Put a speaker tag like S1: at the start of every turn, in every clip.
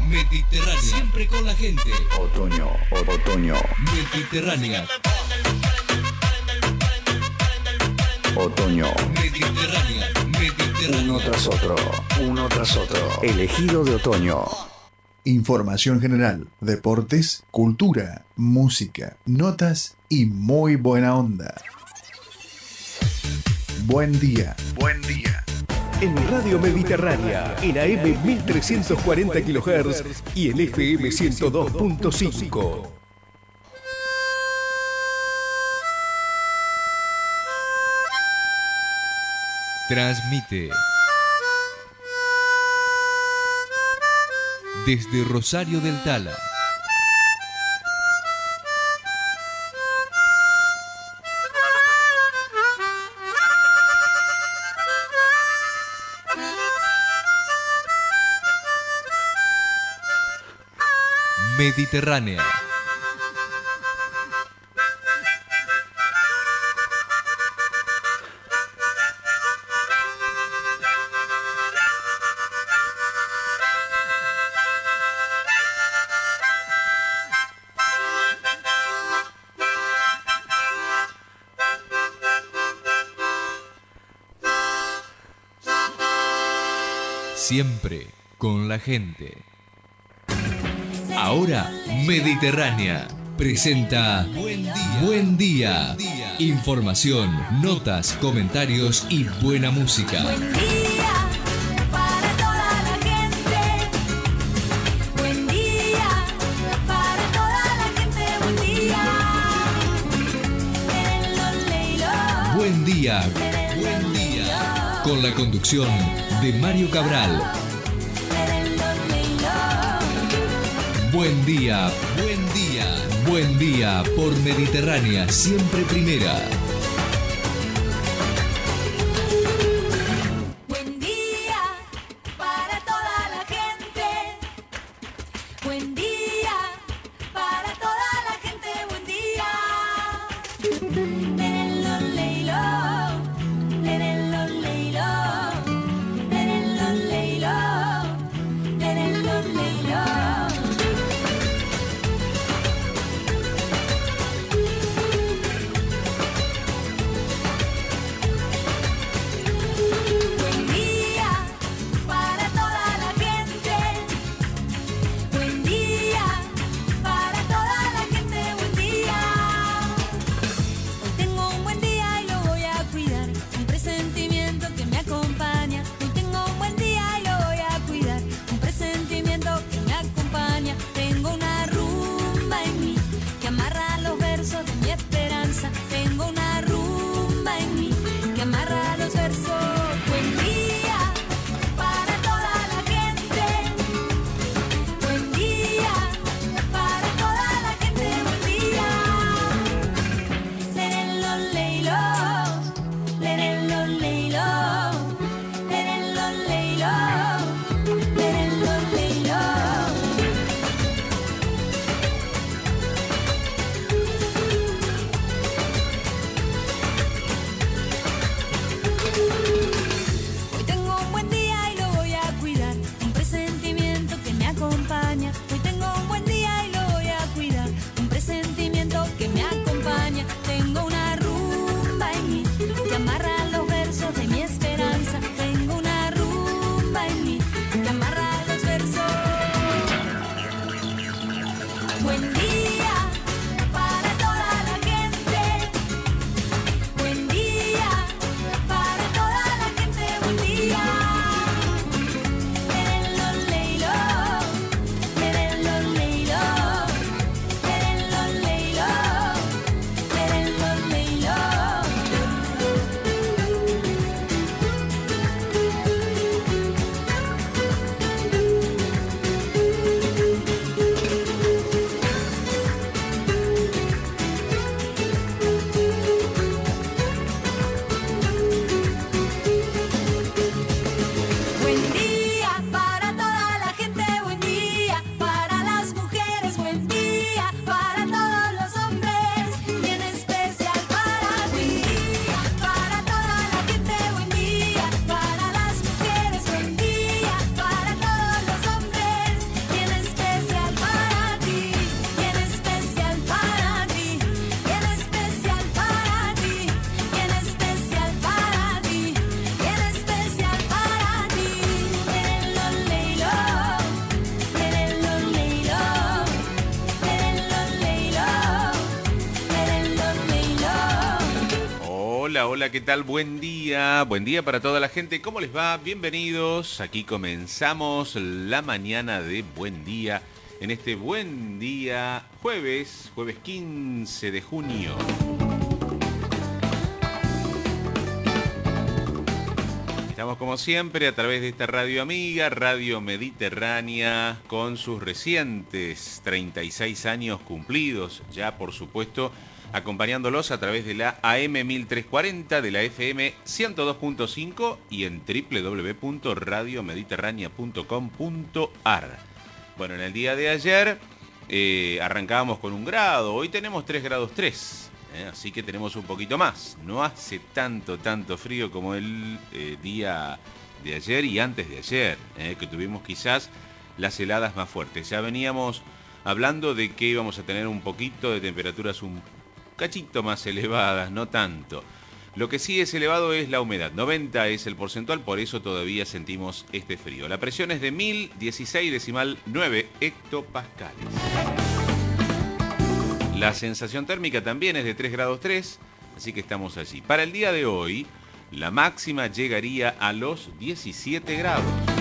S1: Mediterránea, siempre con la gente.
S2: Otoño.
S1: Mediterránea.
S2: Otoño.
S1: Mediterránea.
S2: Uno tras otro. Elegido de otoño.
S3: Información general, deportes, cultura, música, notas y muy buena onda. Buen día.
S4: En Radio Mediterránea, en AM 1340 kHz y en FM 102.5.
S1: Transmite desde Rosario del Tala. Mediterránea. Siempre con la gente. Ahora Mediterránea presenta Buen Día. Información, notas, comentarios y buena música.
S5: Buen día para toda la gente. Buen día para toda la gente. Buen día.
S1: Buen día. Con la conducción de Mario Cabral. Buen día por Mediterránea, siempre primera.
S5: Buen día para toda la gente. Buen día para toda la gente. Buen día.
S6: Hola, hola, ¿qué tal? Buen día para toda la gente. ¿Cómo les va? Bienvenidos. Aquí comenzamos la mañana de Buen Día. En este buen día, jueves 15 de junio. Estamos como siempre a través de esta radio amiga, Radio Mediterránea, con sus recientes 36 años cumplidos, ya por supuesto, acompañándolos a través de la AM 1340, de la FM 102.5 y en www.radiomediterránea.com.ar. Bueno, en el día de ayer arrancábamos con 1 grado, hoy tenemos 3 grados 3. Así que tenemos un poquito más. No hace tanto frío como el día de ayer y antes de ayer, que tuvimos quizás las heladas más fuertes. Ya veníamos hablando de que íbamos a tener un poquito de temperaturas un cachito más elevadas, no tanto. Lo que sí es elevado es la humedad. 90 es el porcentual, por eso todavía sentimos este frío. La presión es de 1016,9 hectopascales. La sensación térmica también es de 3 grados 3, así que estamos allí. Para el día de hoy, la máxima llegaría a los 17 grados.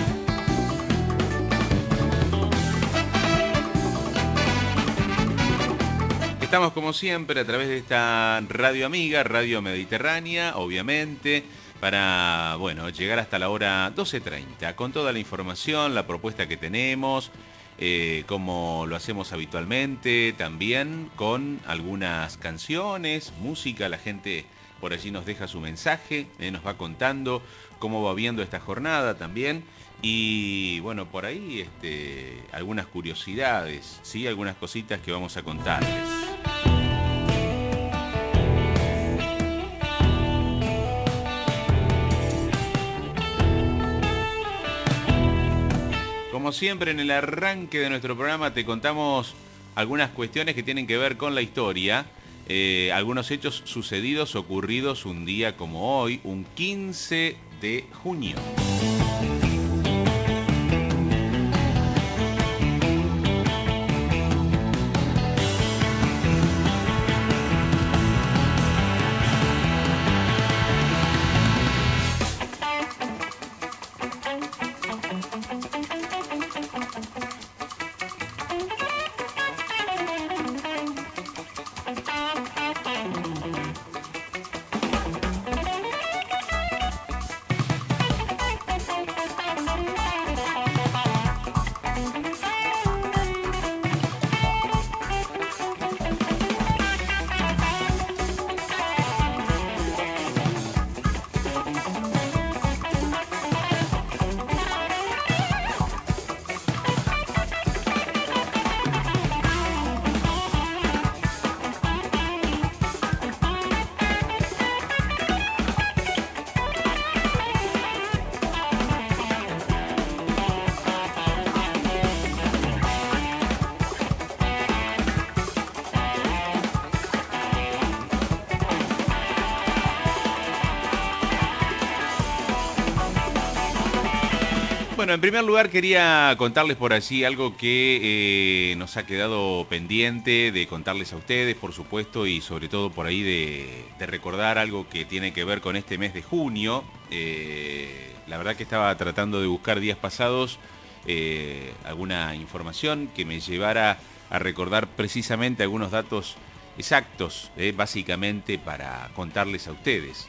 S6: Estamos como siempre a través de esta radio amiga, Radio Mediterránea, obviamente, para llegar hasta la hora 12:30, con toda la información, la propuesta que tenemos, como lo hacemos habitualmente, también con algunas canciones, música. La gente por allí nos deja su mensaje, nos va contando cómo va viendo esta jornada también. Y bueno, por ahí algunas curiosidades, ¿sí? Algunas cositas que vamos a contarles. Como siempre, en el arranque de nuestro programa te contamos algunas cuestiones que tienen que ver con la historia, algunos hechos sucedidos, ocurridos un día como hoy, un 15 de junio. Bueno, en primer lugar quería contarles por allí algo que nos ha quedado pendiente de contarles a ustedes, por supuesto, y sobre todo por ahí de recordar algo que tiene que ver con este mes de junio. La verdad que estaba tratando de buscar días pasados alguna información que me llevara a recordar precisamente algunos datos exactos, básicamente para contarles a ustedes.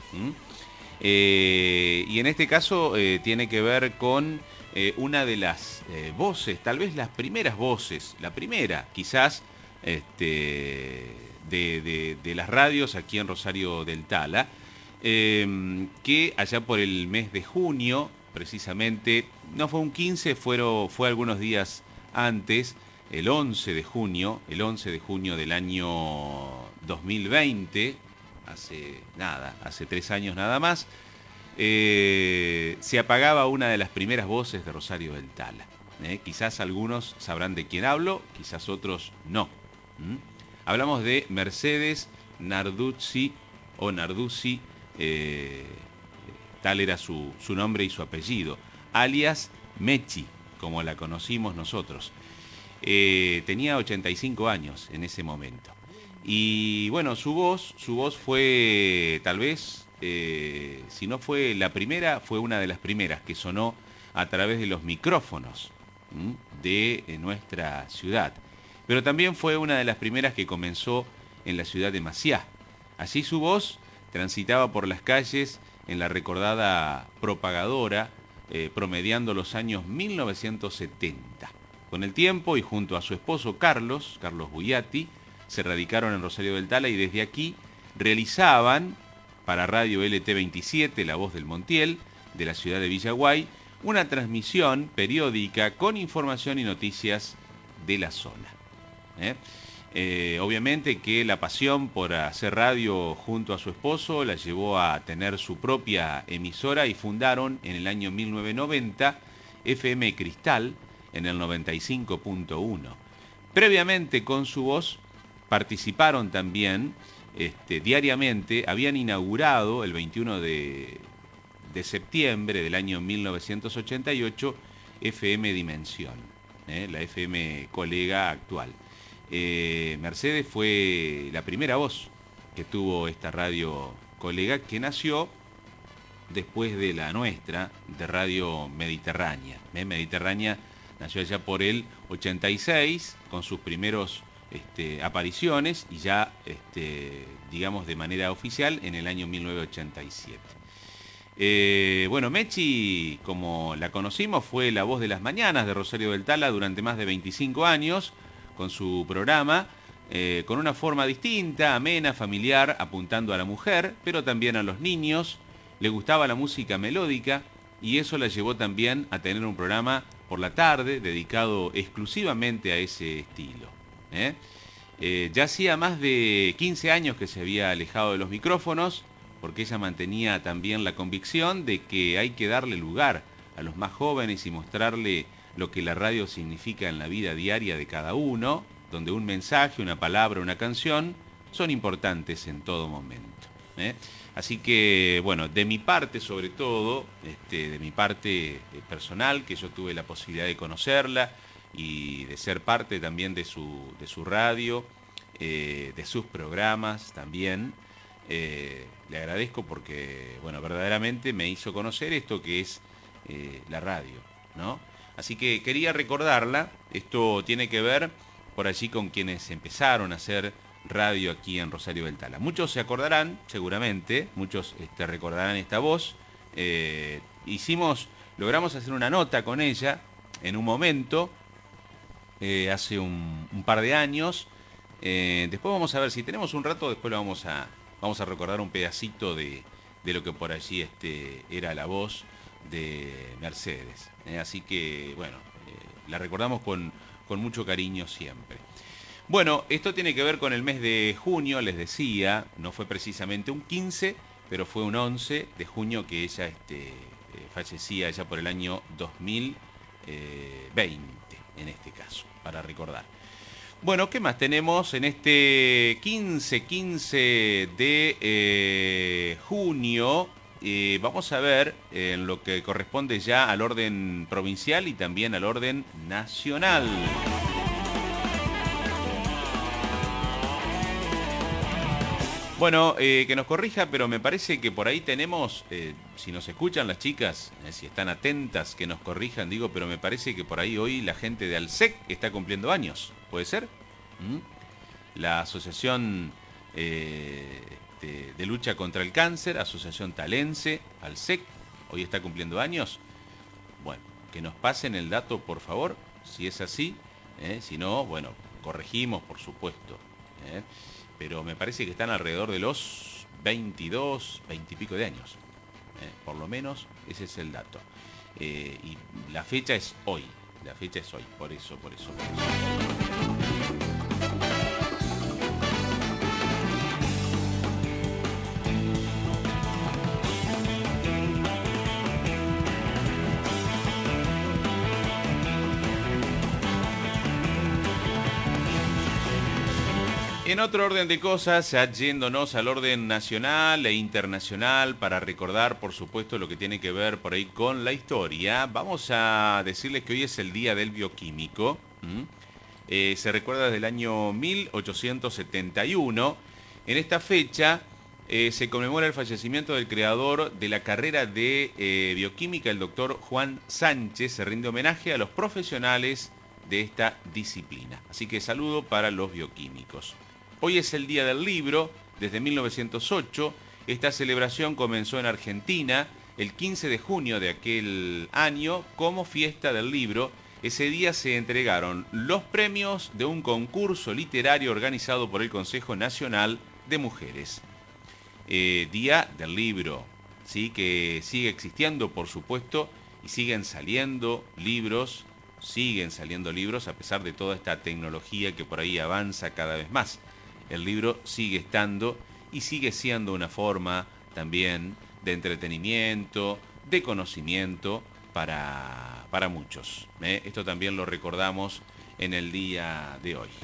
S6: Y en este caso tiene que ver con una de las voces, tal vez las primeras voces, la primera quizás de las radios aquí en Rosario del Tala, que allá por el mes de junio, precisamente, no fue un 15, fue algunos días antes, el 11 de junio del año 2020, hace 3 años nada más, se apagaba una de las primeras voces de Rosario del Tala. Quizás algunos sabrán de quién hablo, quizás otros no. Hablamos de Mercedes Narduzzi, tal era su nombre y su apellido, alias Mechi, como la conocimos nosotros. Tenía 85 años en ese momento. Y bueno, su voz fue tal vez si no fue la primera, fue una de las primeras que sonó a través de los micrófonos de nuestra ciudad. Pero también fue una de las primeras que comenzó en la ciudad de Maciá. Allí su voz transitaba por las calles en la recordada propagadora, promediando los años 1970. Con el tiempo y junto a su esposo Carlos Buiati, se radicaron en Rosario del Tala y desde aquí realizaban para Radio LT27, La Voz del Montiel, de la ciudad de Villaguay, una transmisión periódica con información y noticias de la zona. Obviamente que la pasión por hacer radio junto a su esposo la llevó a tener su propia emisora y fundaron en el año 1990 FM Cristal en el 95.1. Previamente con su voz participaron también diariamente, habían inaugurado el 21 de septiembre del año 1988 FM Dimensión, la FM colega actual. Mercedes fue la primera voz que tuvo esta radio colega, que nació después de la nuestra, de Radio Mediterránea. Mediterránea nació allá por el 86, con sus primeros apariciones, y ya, digamos, de manera oficial en el año 1987. Bueno, Mechi, como la conocimos, fue la voz de las mañanas de Rosario del Tala durante más de 25 años, con su programa, con una forma distinta, amena, familiar, apuntando a la mujer, pero también a los niños. Le gustaba la música melódica y eso la llevó también a tener un programa por la tarde dedicado exclusivamente a ese estilo. Ya hacía más de 15 años que se había alejado de los micrófonos, porque ella mantenía también la convicción de que hay que darle lugar a los más jóvenes y mostrarle lo que la radio significa en la vida diaria de cada uno, donde un mensaje, una palabra, una canción son importantes en todo momento. Así que, bueno, de mi parte sobre todo, de mi parte personal, que yo tuve la posibilidad de conocerla y de ser parte también de su radio, de sus programas también, le agradezco porque, bueno, verdaderamente me hizo conocer esto que es la radio, ¿no? Así que quería recordarla. Esto tiene que ver por allí con quienes empezaron a hacer radio aquí en Rosario del Tala. Muchos se acordarán, seguramente, muchos recordarán esta voz. Logramos hacer una nota con ella en un momento, hace un par de años. Después vamos a ver, si tenemos un rato, después lo vamos a recordar un pedacito de lo que por allí era la voz de Mercedes. Así que, bueno, la recordamos con mucho cariño siempre. Bueno, esto tiene que ver con el mes de junio, les decía, no fue precisamente un 15, pero fue un 11 de junio que ella fallecía ya por el año 2020, en este caso, para recordar. Bueno, ¿qué más tenemos en este 15 de junio? Vamos a ver en lo que corresponde ya al orden provincial y también al orden nacional. Bueno, que nos corrija, pero me parece que por ahí tenemos, si nos escuchan las chicas, si están atentas, que nos corrijan, digo, pero me parece que por ahí hoy la gente de ALSEC está cumpliendo años, ¿puede ser? La Asociación de Lucha contra el Cáncer, Asociación Talense, ALSEC, hoy está cumpliendo años. Bueno, que nos pasen el dato, por favor, si es así, si no, bueno, corregimos, por supuesto, pero me parece que están alrededor de los 22, 20 y pico de años. Por lo menos ese es el dato. Y la fecha es hoy. Por eso. En otro orden de cosas, ya yéndonos al orden nacional e internacional para recordar, por supuesto, lo que tiene que ver por ahí con la historia, vamos a decirles que hoy es el Día del Bioquímico. Se recuerda desde el año 1871. En esta fecha se conmemora el fallecimiento del creador de la carrera de bioquímica, el doctor Juan Sánchez. Se rinde homenaje a los profesionales de esta disciplina. Así que saludo para los bioquímicos. Hoy es el Día del Libro. Desde 1908, esta celebración comenzó en Argentina el 15 de junio de aquel año como fiesta del libro. Ese día se entregaron los premios de un concurso literario organizado por el Consejo Nacional de Mujeres. Día del Libro, ¿sí? Que sigue existiendo, por supuesto, y siguen saliendo libros a pesar de toda esta tecnología que por ahí avanza cada vez más. El libro sigue estando y sigue siendo una forma también de entretenimiento, de conocimiento para muchos. Esto también lo recordamos en el día de hoy.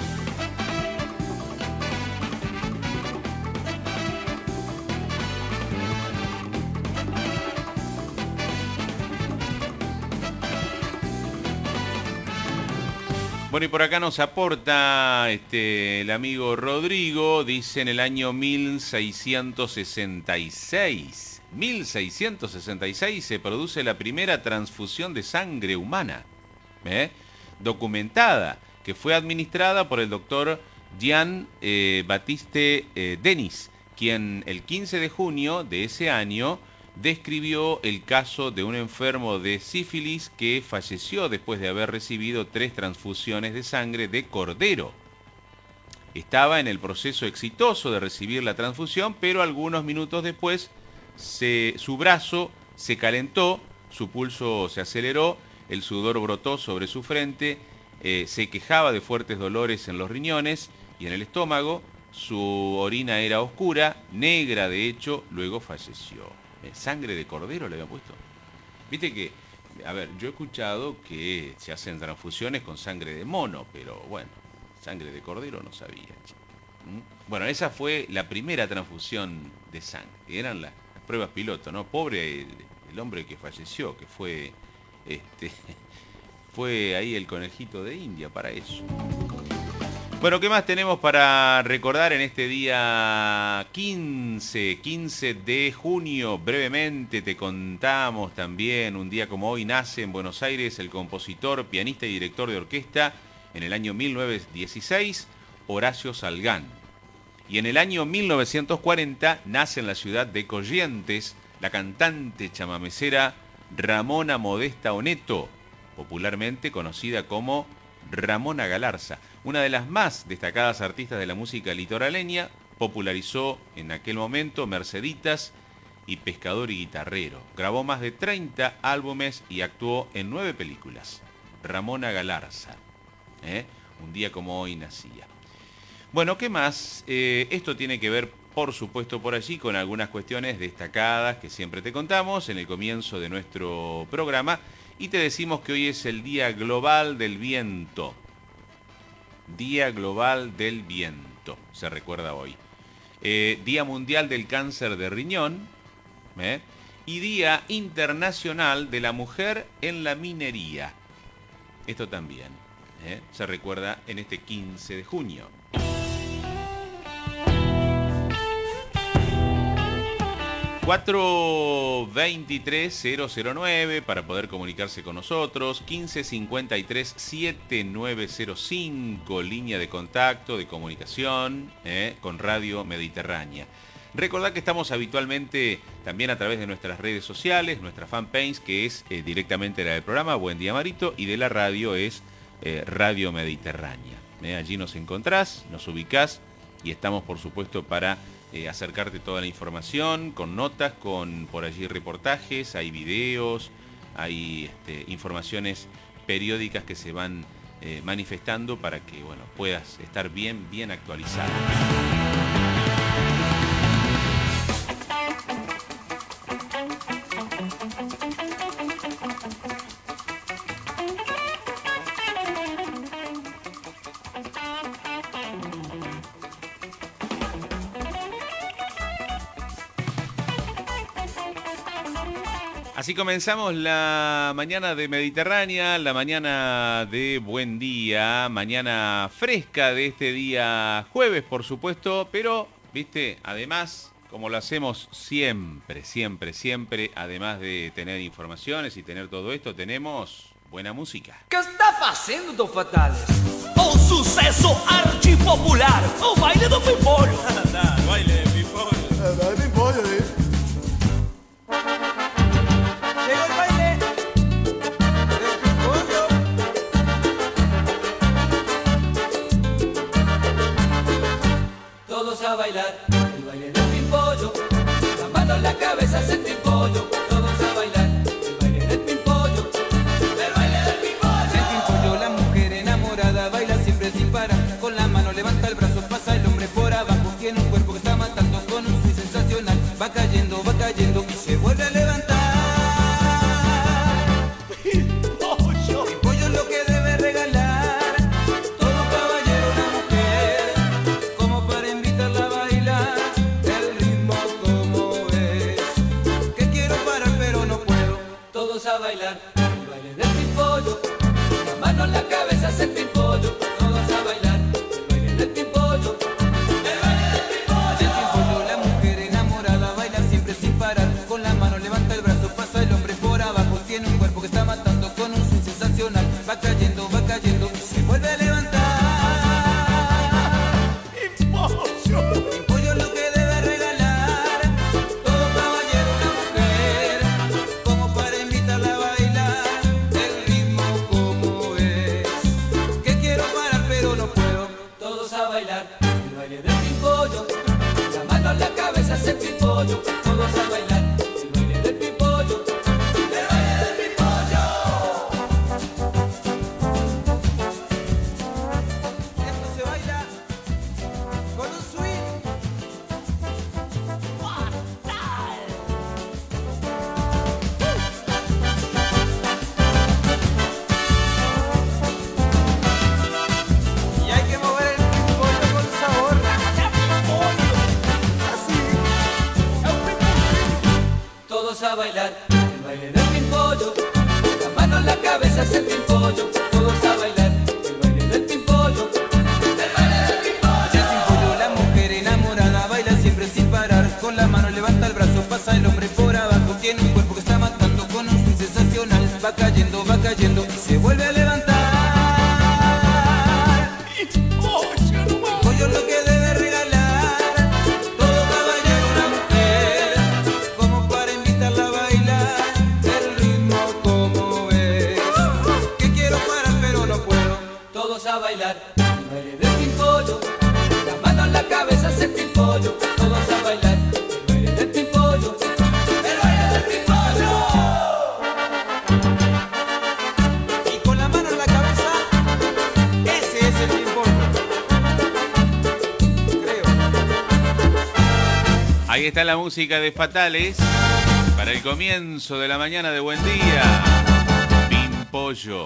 S6: Bueno, y por acá nos aporta el amigo Rodrigo, dice en el año 1666. 1666 se produce la primera transfusión de sangre humana, documentada, que fue administrada por el doctor Jean Baptiste Denis, quien el 15 de junio de ese año describió el caso de un enfermo de sífilis que falleció después de haber recibido 3 transfusiones de sangre de cordero. Estaba en el proceso exitoso de recibir la transfusión, pero algunos minutos después su brazo se calentó, su pulso se aceleró, el sudor brotó sobre su frente, se quejaba de fuertes dolores en los riñones y en el estómago, su orina era oscura, negra de hecho, luego falleció. Sangre de cordero le habían puesto. Viste que, a ver, yo he escuchado que se hacen transfusiones con sangre de mono, pero bueno, sangre de cordero no sabía. Bueno, esa fue la primera transfusión de sangre. Eran las pruebas piloto, ¿no? Pobre el hombre que falleció, que fue fue ahí el conejito de India para eso. Bueno, ¿qué más tenemos para recordar en este día 15 de junio? Brevemente te contamos también, un día como hoy nace en Buenos Aires el compositor, pianista y director de orquesta en el año 1916, Horacio Salgán. Y en el año 1940 nace en la ciudad de Corrientes la cantante chamamecera Ramona Modesta Oneto, popularmente conocida como Ramona Galarza. Una de las más destacadas artistas de la música litoraleña, popularizó en aquel momento Merceditas y Pescador y Guitarrero. Grabó más de 30 álbumes y actuó en 9 películas. Ramona Galarza. Un día como hoy nacía. Bueno, ¿qué más? Esto tiene que ver, por supuesto, por allí con algunas cuestiones destacadas que siempre te contamos en el comienzo de nuestro programa. Y te decimos que hoy es el Día Global del Viento. Día Global del Viento, se recuerda hoy. Día Mundial del Cáncer de Riñón. Y Día Internacional de la Mujer en la Minería. Esto también se recuerda en este 15 de junio. 423-009 para poder comunicarse con nosotros, 1553-7905, línea de contacto, de comunicación con Radio Mediterránea. Recordad que estamos habitualmente también a través de nuestras redes sociales, nuestra fanpage que es directamente la del programa Buen Día Marito y de la radio es Radio Mediterránea. Allí nos encontrás, nos ubicás y estamos por supuesto para acercarte toda la información, con notas, con por allí reportajes, hay videos, hay informaciones periódicas que se van manifestando para que puedas estar bien actualizado. Así comenzamos la mañana de Mediterránea, la mañana de Buen Día, mañana fresca de este día jueves, por supuesto, pero, viste, además como lo hacemos siempre, siempre, siempre, además de tener informaciones y tener todo esto, tenemos buena música.
S7: Que está fazendo, Dom Fatales? O sucesso archipopular, o baile do pimpolho.
S6: Baile de pimpollo.
S7: Llegó el baile del pimpollo. Todos a bailar el baile del pimpollo. La mano en la cabeza hace el pimpollo. Todos a bailar el baile del pimpollo. El baile del pimpollo. El pimpollo, la mujer enamorada, baila siempre sin parar. Con la mano levanta el brazo, pasa el hombre por abajo. Tiene un cuerpo que está matando con un swing sensacional. Va cayendo y se vuelve a levantar. Pimpollo. Pimpollo es lo que debe regalar todo caballero a una mujer, como para invitarla a bailar el ritmo como es. Que quiero parar pero no puedo. Todos a bailar el baile del pimpollo. La mano en la cabeza hace el pimpollo. Todos a bailar el baile del pimpollo. El baile del pimpollo. El pimpollo, la mujer enamorada, baila siempre sin parar. Con la mano levanta el brazo, pasa el hombre por abajo. Tiene un cuerpo que está matando con un swing sensacional. Va cayendo y se vuelve a levantar. Pimpollo es lo que debe regalar todo caballero a una mujer, como para invitarla a bailar el ritmo como es. Que quiero parar pero no puedo. Todos a bailar el baile del pimpollo. La mano en la cabeza hace el pimpollo. Todos a bailar el baile del pimpollo. El baile del pimpollo. Esto se baila con un swing fatal. Y hay que mover el pimpollo con sabor. Así. Todos a bailar el baile del pimpollo. La mano en la cabeza hace el pimpollo. Todos a bailar el baile del pimpollo. El baile del pimpollo. El pimpollo, la mujer enamorada, baila siempre sin parar. Con la mano levanta el brazo, pasa el hombre por abajo. Tiene un cuerpo que está matando con un swing sensacional. Va cayendo y se vuelve a levantar. Pimpollo es lo que debe regalar todo caballero a una mujer, como para invitarla a bailar el ritmo como es. Que quiero parar pero no puedo. Todos a bailar el baile del pimpollo. La mano en la cabeza hace el pimpollo. Todos a bailar el baile del pimpollo. El baile del pimpollo. Y con la mano en la cabeza, ese es el pimpollo. Creo.
S6: Ahí está la música de Fatales para el comienzo de la mañana de Buen Día. Pimpollo.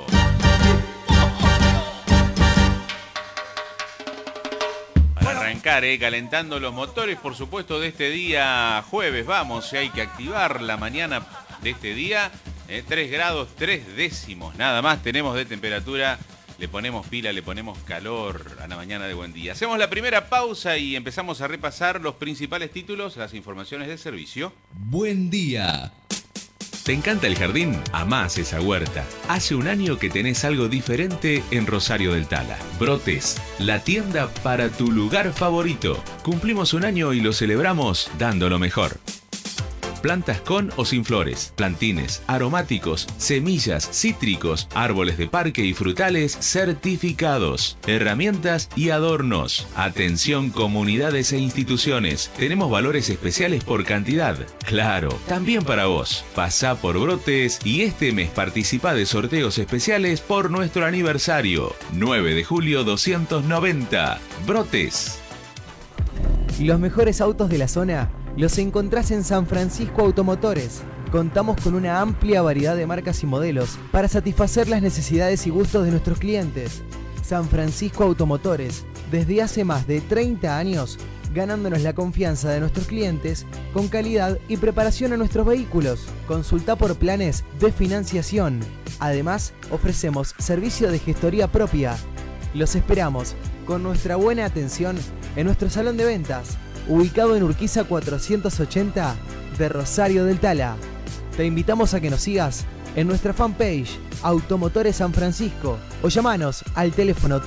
S6: Para arrancar, calentando los motores, por supuesto, de este día jueves. Vamos, hay que activar la mañana de este día. 3 grados 3 décimos, nada más tenemos de temperatura. Le ponemos pila, le ponemos calor a la mañana de Buen Día. Hacemos la primera pausa y empezamos a repasar los principales títulos, las informaciones de servicio.
S1: Buen día. ¿Te encanta el jardín? Amás esa huerta. Hace un año que tenés algo diferente en Rosario del Tala. Brotes, la tienda para tu lugar favorito. Cumplimos un año y lo celebramos dando lo mejor. Plantas con o sin flores, plantines, aromáticos, semillas, cítricos, árboles de parque y frutales certificados, herramientas y adornos. Atención comunidades e instituciones, tenemos valores especiales por cantidad. Claro, también para vos. Pasá por Brotes y este mes participa de sorteos especiales por nuestro aniversario. 9 de julio 290. Brotes.
S8: Los mejores autos de la zona los encontrás en San Francisco Automotores. Contamos con una amplia variedad de marcas y modelos para satisfacer las necesidades y gustos de nuestros clientes. San Francisco Automotores, desde hace más de 30 años, ganándonos la confianza de nuestros clientes con calidad y preparación a nuestros vehículos. Consulta por planes de financiación. Además, ofrecemos servicio de gestoría propia. Los esperamos con nuestra buena atención en nuestro salón de ventas. ubicado en Urquiza 480 de Rosario del Tala. Te invitamos a que nos sigas en nuestra fanpage Automotores San Francisco o llamanos al teléfono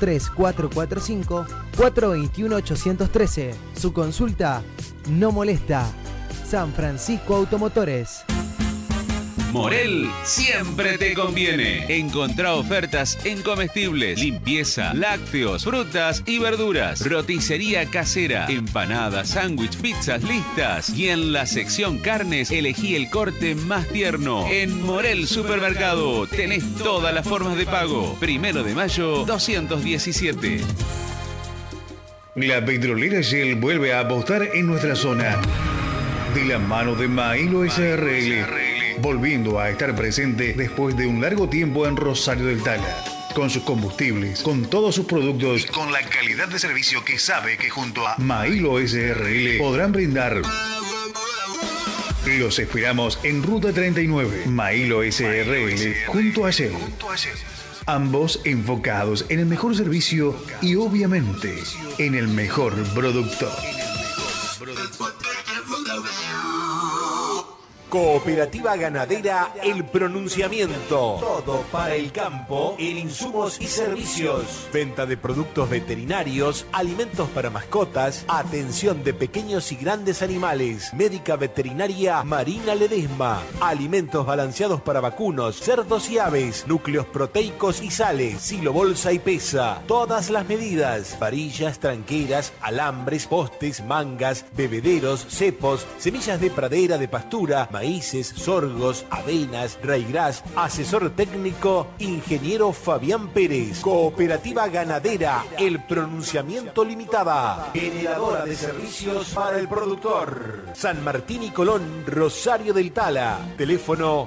S8: 3445-421-813. Su consulta no molesta. San Francisco Automotores.
S1: Morel siempre te conviene. Encontrá ofertas en comestibles, limpieza, lácteos, frutas y verduras, roticería casera, empanadas, sándwich, pizzas listas. Y en la sección carnes, elegí el corte más tierno. En Morel Supermercado tenés todas las formas de pago. 1 de mayo 217.
S3: La petrolera Shell vuelve a apostar en nuestra zona. De la mano de Mailo SRL. Volviendo a estar presente después de un largo tiempo en Rosario del Tala. Con sus combustibles, con todos sus productos y con la calidad de servicio que sabe que junto a Mailo SRL podrán brindar. Los esperamos en Ruta 39, Mailo SRL, junto a Shell. Ambos enfocados en el mejor servicio y obviamente en el mejor producto.
S4: Cooperativa Ganadera El Pronunciamiento. Todo para el campo en insumos y servicios. Venta de productos veterinarios, alimentos para mascotas, atención de pequeños y grandes animales, médica veterinaria Marina Ledesma, alimentos balanceados para vacunos, cerdos y aves, núcleos proteicos y sales, silo bolsa y pesa, todas las medidas, varillas, tranqueras, alambres, postes, mangas, bebederos, cepos, semillas de pradera, de pastura, maíces, sorgos, avenas, raigras. Asesor técnico, ingeniero Fabián Pérez. Cooperativa Ganadera El Pronunciamiento Limitada. Generadora de servicios para el productor. San Martín y Colón, Rosario del Tala. Teléfono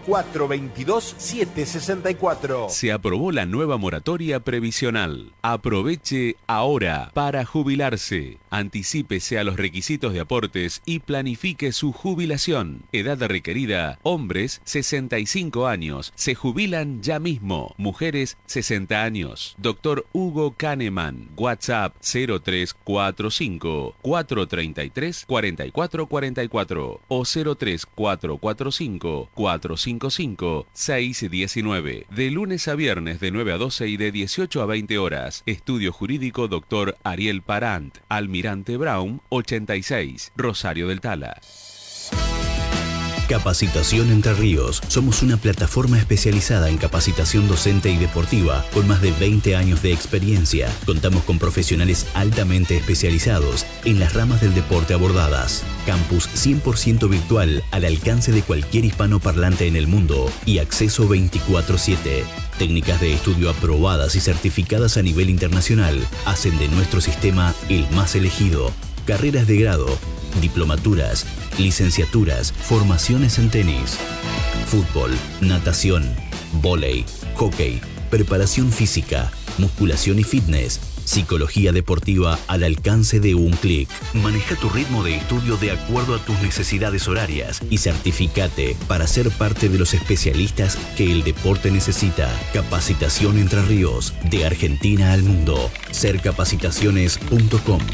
S4: 422-764.
S1: Se aprobó la nueva moratoria previsional. Aproveche ahora para jubilarse. Anticípese a los requisitos de aportes y planifique su jubilación. Edad requerida: hombres 65 años, se jubilan ya mismo. Mujeres 60 años. Doctor Hugo Kahneman. WhatsApp 0345 433 4444 o 03445 455 619. De lunes a viernes de 9 a 12 y de 18 a 20 horas. Estudio Jurídico Dr. Ariel Parant. Almirante Brown 86, Rosario del Tala.
S9: Capacitación Entre Ríos. Somos una plataforma especializada en capacitación docente y deportiva con más de 20 años de experiencia. Contamos con profesionales altamente especializados en las ramas del deporte abordadas. Campus 100% virtual al alcance de cualquier hispanoparlante en el mundo y acceso 24/7. Técnicas de estudio aprobadas y certificadas a nivel internacional hacen de nuestro sistema el más elegido. Carreras de grado, diplomaturas, licenciaturas, formaciones en tenis, fútbol, natación, vóley, hockey, preparación física, musculación y fitness, psicología deportiva al alcance de un clic. Maneja tu ritmo de estudio de acuerdo a tus necesidades horarias y certificate para ser parte de los especialistas que el deporte necesita. Capacitación Entre Ríos, de Argentina al mundo. Sercapacitaciones.com.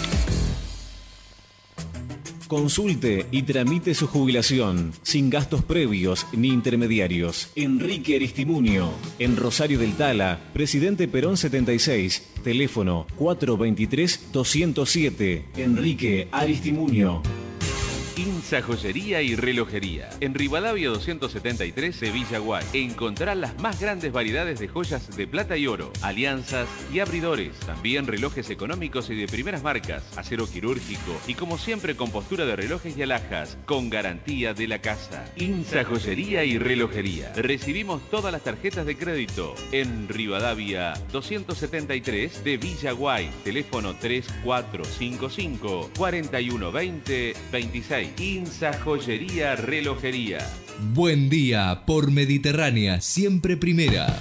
S10: Consulte y tramite su jubilación sin gastos previos ni intermediarios. Enrique Aristimuño, en Rosario del Tala, Presidente Perón 76, teléfono 423-207. Enrique Aristimuño.
S1: Insa Joyería y Relojería. En Rivadavia 273, Sevilla, Guay. Encontrá las más grandes variedades de joyas de plata y oro, alianzas y abridores. También relojes económicos y de primeras marcas, acero quirúrgico y como siempre con postura de relojes y alhajas, con garantía de la casa. Insa Joyería y Relojería. Recibimos todas las tarjetas de crédito. En Rivadavia 273 de Villa Guay. Teléfono 3455 4120 26. Insa Joyería Relojería.
S11: Buen día por Mediterránea, siempre primera.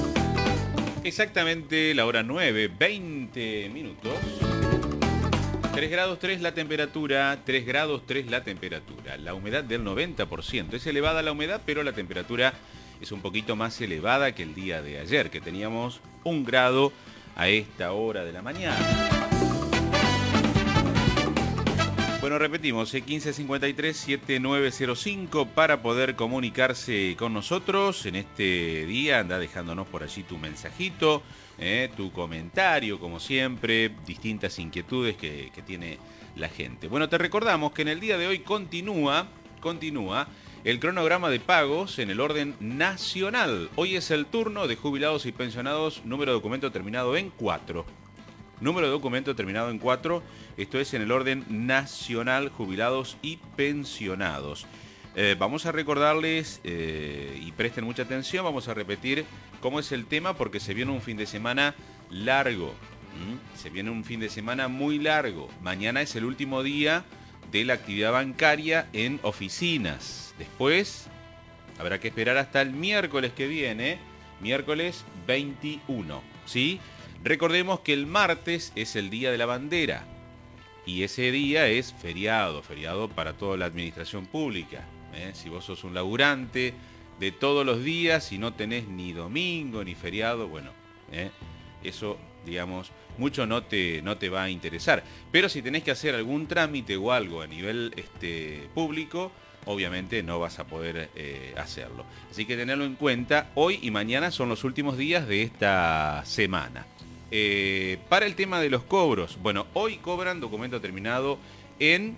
S6: Exactamente la hora 9, 20 minutos. 3 grados 3 la temperatura, 3 grados 3 la temperatura. La humedad del 90%. Es elevada la humedad, pero la temperatura es un poquito más elevada que el día de ayer, que teníamos 1 grado a esta hora de la mañana. Bueno, repetimos, 1553-7905 para poder comunicarse con nosotros en este día. Anda dejándonos por allí tu mensajito, tu comentario, como siempre, distintas inquietudes que tiene la gente. Bueno, te recordamos que en el día de hoy continúa el cronograma de pagos en el orden nacional. Hoy es el turno de jubilados y pensionados, número de documento terminado en 4. Número de documento terminado en 4, esto es en el orden nacional, jubilados y pensionados. Vamos a recordarles, y presten mucha atención, vamos a repetir cómo es el tema porque se viene un fin de semana largo. Se viene un fin de semana muy largo. Mañana es el último día de la actividad bancaria en oficinas. Después habrá que esperar hasta el miércoles que viene, miércoles 21, ¿sí? Recordemos que el martes es el Día de la Bandera y ese día es feriado para toda la administración pública. Si vos sos un laburante de todos los días y no tenés ni domingo ni feriado, bueno, eso, digamos, mucho no te va a interesar. Pero si tenés que hacer algún trámite o algo a nivel público, obviamente no vas a poder hacerlo. Así que tenerlo en cuenta, hoy y mañana son los últimos días de esta semana. Para el tema de los cobros, bueno, hoy cobran documento terminado en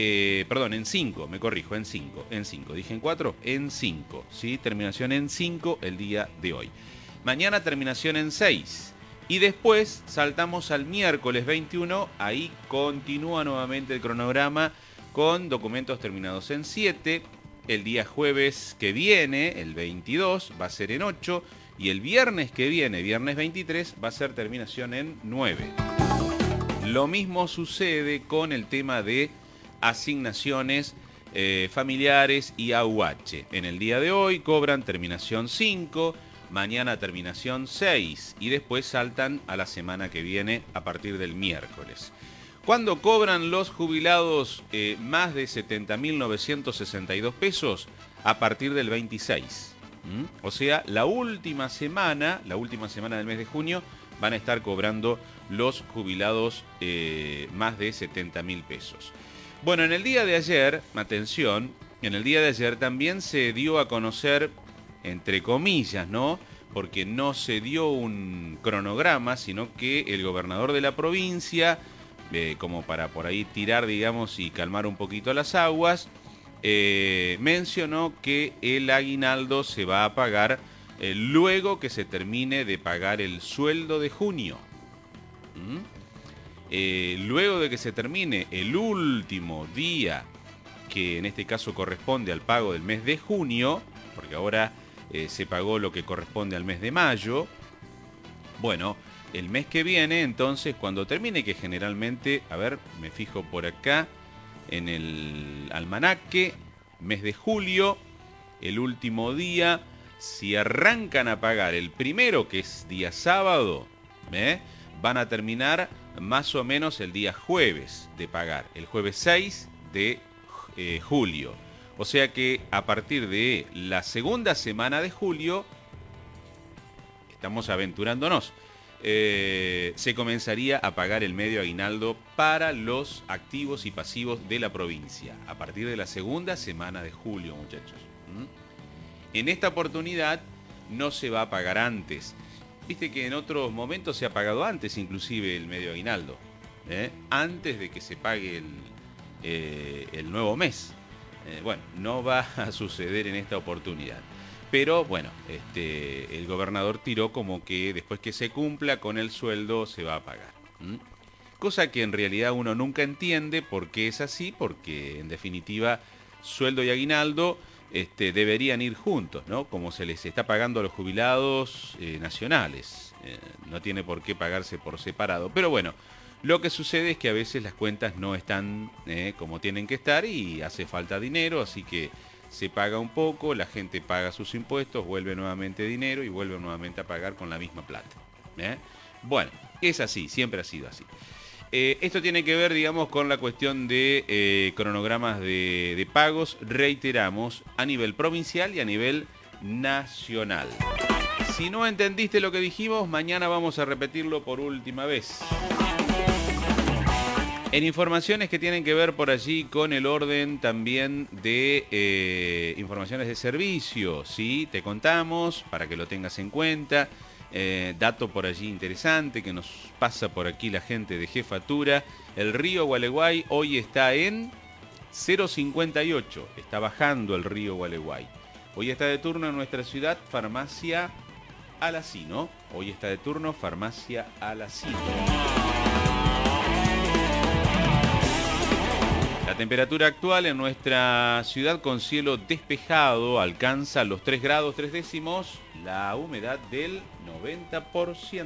S6: 5, me corrijo, en 5, dije en 4, en 5, ¿sí? Terminación en 5 el día de hoy. Mañana terminación en 6 y después saltamos al miércoles 21, ahí continúa nuevamente el cronograma con documentos terminados en 7, el día jueves que viene, el 22, va a ser en 8, y el viernes que viene, viernes 23, va a ser terminación en 9. Lo mismo sucede con el tema de asignaciones familiares y AUH. En el día de hoy cobran terminación 5, mañana terminación 6 y después saltan a la semana que viene a partir del miércoles. ¿Cuándo cobran los jubilados más de 70.962 pesos? A partir del 26. O sea, la última semana del mes de junio van a estar cobrando los jubilados más de 70.000 pesos. Bueno, en el día de ayer, atención, en el día de ayer también se dio a conocer, entre comillas, ¿no? Porque no se dio un cronograma, sino que el gobernador de la provincia, como para por ahí tirar, digamos, y calmar un poquito las aguas, mencionó que el aguinaldo se va a pagar luego que se termine de pagar el sueldo de junio. Luego de que se termine el último día, que en este caso corresponde al pago del mes de junio, porque ahora se pagó lo que corresponde al mes de mayo. Bueno, el mes que viene, entonces, cuando termine, que generalmente, a ver, me fijo por acá, en el almanaque, mes de julio, el último día, si arrancan a pagar el primero, que es día sábado, van a terminar más o menos el día jueves de pagar, el jueves 6 de julio. O sea que a partir de la segunda semana de julio, estamos aventurándonos, se comenzaría a pagar el medio aguinaldo para los activos y pasivos de la provincia, a partir de la segunda semana de julio, muchachos. En esta oportunidad no se va a pagar antes. Viste que en otros momentos se ha pagado antes, inclusive el medio aguinaldo, antes de que se pague el nuevo mes. Bueno, no va a suceder en esta oportunidad. Pero bueno, el gobernador tiró como que después que se cumpla con el sueldo se va a pagar. Cosa que en realidad uno nunca entiende por qué es así, porque en definitiva sueldo y aguinaldo deberían ir juntos, ¿no? Como se les está pagando a los jubilados nacionales. No tiene por qué pagarse por separado. Pero bueno, lo que sucede es que a veces las cuentas no están como tienen que estar y hace falta dinero, así que se paga un poco, la gente paga sus impuestos, vuelve nuevamente dinero y vuelve nuevamente a pagar con la misma plata. Bueno, es así, siempre ha sido así. Esto tiene que ver, digamos, con la cuestión de cronogramas de pagos, reiteramos, a nivel provincial y a nivel nacional. Si no entendiste lo que dijimos, mañana vamos a repetirlo por última vez. En informaciones que tienen que ver por allí con el orden también de informaciones de servicio, ¿sí? Te contamos para que lo tengas en cuenta. Dato por allí interesante que nos pasa por aquí la gente de Jefatura. El río Gualeguay hoy está en 0,58. Está bajando el río Gualeguay. Hoy está de turno en nuestra ciudad Farmacia Alacino. Hoy está de turno Farmacia Alacino. La temperatura actual en nuestra ciudad con cielo despejado alcanza los 3 grados 3 décimos, la humedad del 90%.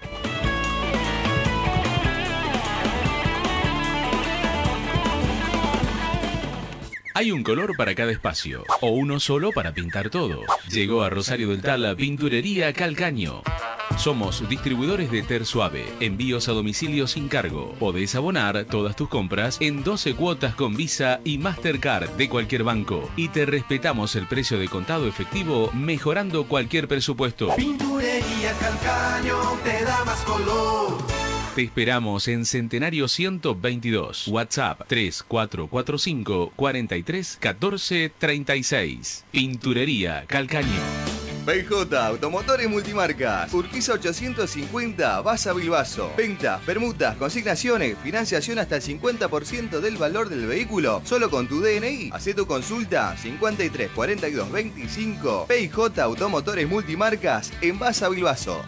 S1: Hay un color para cada espacio, o uno solo para pintar todo. Llegó a Rosario del Tala Pinturería Calcaño. Somos distribuidores de Ter Suave, envíos a domicilio sin cargo. Podés abonar todas tus compras en 12 cuotas con Visa y Mastercard de cualquier banco. Y te respetamos el precio de contado efectivo, mejorando cualquier presupuesto.
S12: Pinturería Calcaño te da más color.
S1: Te esperamos en Centenario 122. WhatsApp 3445 43 14 36. Pinturería Calcaño.
S13: PJ Automotores Multimarcas. Urquiza 850, Baza Bilbaso. Ventas, permutas, consignaciones, financiación hasta el 50% del valor del vehículo. Solo con tu DNI. Hacé tu consulta 53 42 25. PJ Automotores Multimarcas en Baza Bilbaso.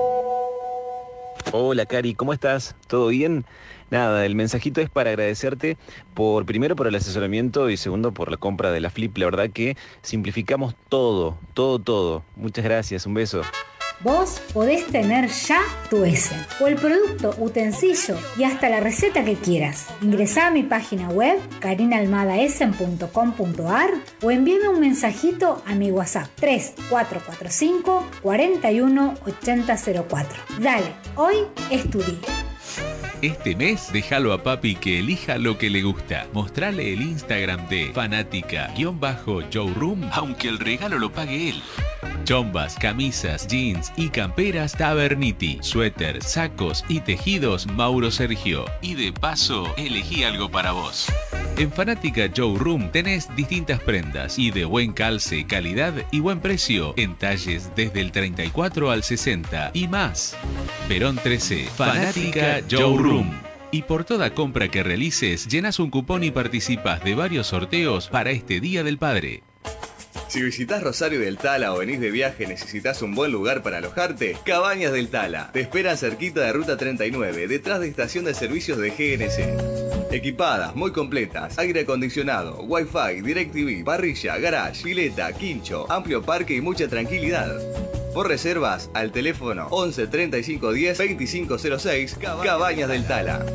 S14: Hola Cari, ¿cómo estás? ¿Todo bien? Nada, el mensajito es para agradecerte primero por el asesoramiento y segundo por la compra de la Flip. La verdad que simplificamos todo. Muchas gracias, un beso.
S15: Vos podés tener ya tu Essen, o el producto, utensilio y hasta la receta que quieras. Ingresá a mi página web carinalmadaessen.com.ar o envíame un mensajito a mi WhatsApp 3445 41 8004. Dale, hoy es tu día.
S1: Este mes, déjalo a papi que elija lo que le gusta. Mostrale el Instagram de fanática_showroom, aunque el regalo lo pague él. Chombas, camisas, jeans y camperas Taberniti, suéter, sacos y tejidos Mauro Sergio. Y de paso, elegí algo para vos. En Fanática Showroom tenés distintas prendas y de buen calce, calidad y buen precio en talles desde el 34 al 60 y más. Perón 13, Fanática Showroom. Y por toda compra que realices, llenas un cupón y participas de varios sorteos para este Día del Padre.
S13: Si visitas Rosario del Tala o venís de viaje y necesitas un buen lugar para alojarte, Cabañas del Tala. Te esperan cerquita de Ruta 39, detrás de estación de servicios de GNC. Equipadas, muy completas, aire acondicionado, Wi-Fi, DirecTV, parrilla, garage, pileta, quincho, amplio parque y mucha tranquilidad. Por reservas, al teléfono 11 35 10 2506, Cabañas del Tala.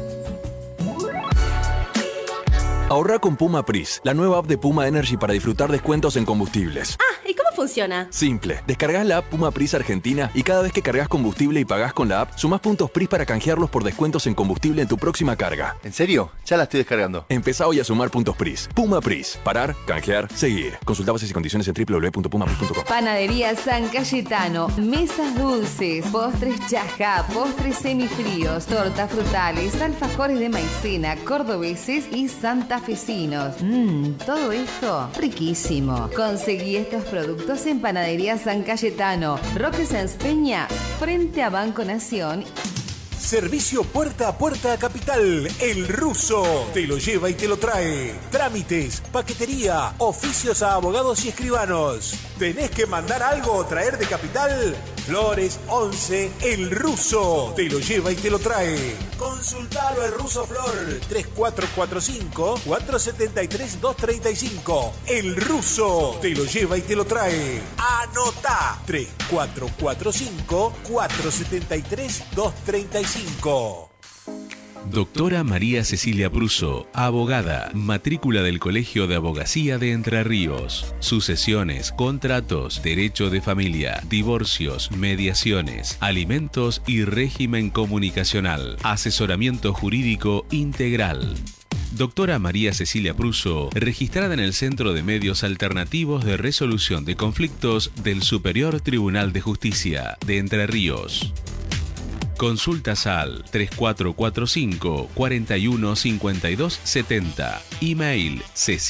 S16: Ahorra con Puma Pris, la nueva app de Puma Energy para disfrutar descuentos en combustibles.
S17: Ah, ¿y cómo funciona?
S16: Simple. Descargas la app Puma Pris Argentina y cada vez que cargas combustible y pagás con la app, sumás puntos Pris para canjearlos por descuentos en combustible en tu próxima carga.
S18: ¿En serio? Ya la estoy descargando.
S16: Empezá hoy a sumar puntos Pris. Puma Pris. Parar, canjear, seguir. Consulta bases y condiciones en www.pumapris.com.
S19: Panadería San Cayetano. Mesas dulces, postres chajá, postres semifríos, tortas frutales, alfajores de maicena, cordobeses y santafesinos. Todo esto riquísimo. Conseguí estos productos en Panadería San Cayetano. Roque Sáenz Peña, frente a Banco Nación.
S4: Servicio puerta a puerta Capital, El Ruso. Te lo lleva y te lo trae. Trámites, paquetería, oficios a abogados y escribanos. ¿Tenés que mandar algo o traer de Capital? Flores 11, El Ruso. Te lo lleva y te lo trae. Consultalo al Ruso Flor, 3445 473 235. El Ruso. Te lo lleva y te lo trae. Anotá, 3445 473 235.
S1: Doctora María Cecilia Pruso, abogada, matrícula del Colegio de Abogacía de Entre Ríos. Sucesiones, contratos, derecho de familia, divorcios, mediaciones, alimentos y régimen comunicacional. Asesoramiento jurídico integral. Doctora María Cecilia Pruso, registrada en el Centro de Medios Alternativos de Resolución de Conflictos del Superior Tribunal de Justicia de Entre Ríos. Consultas al 3445 41 52 70. Email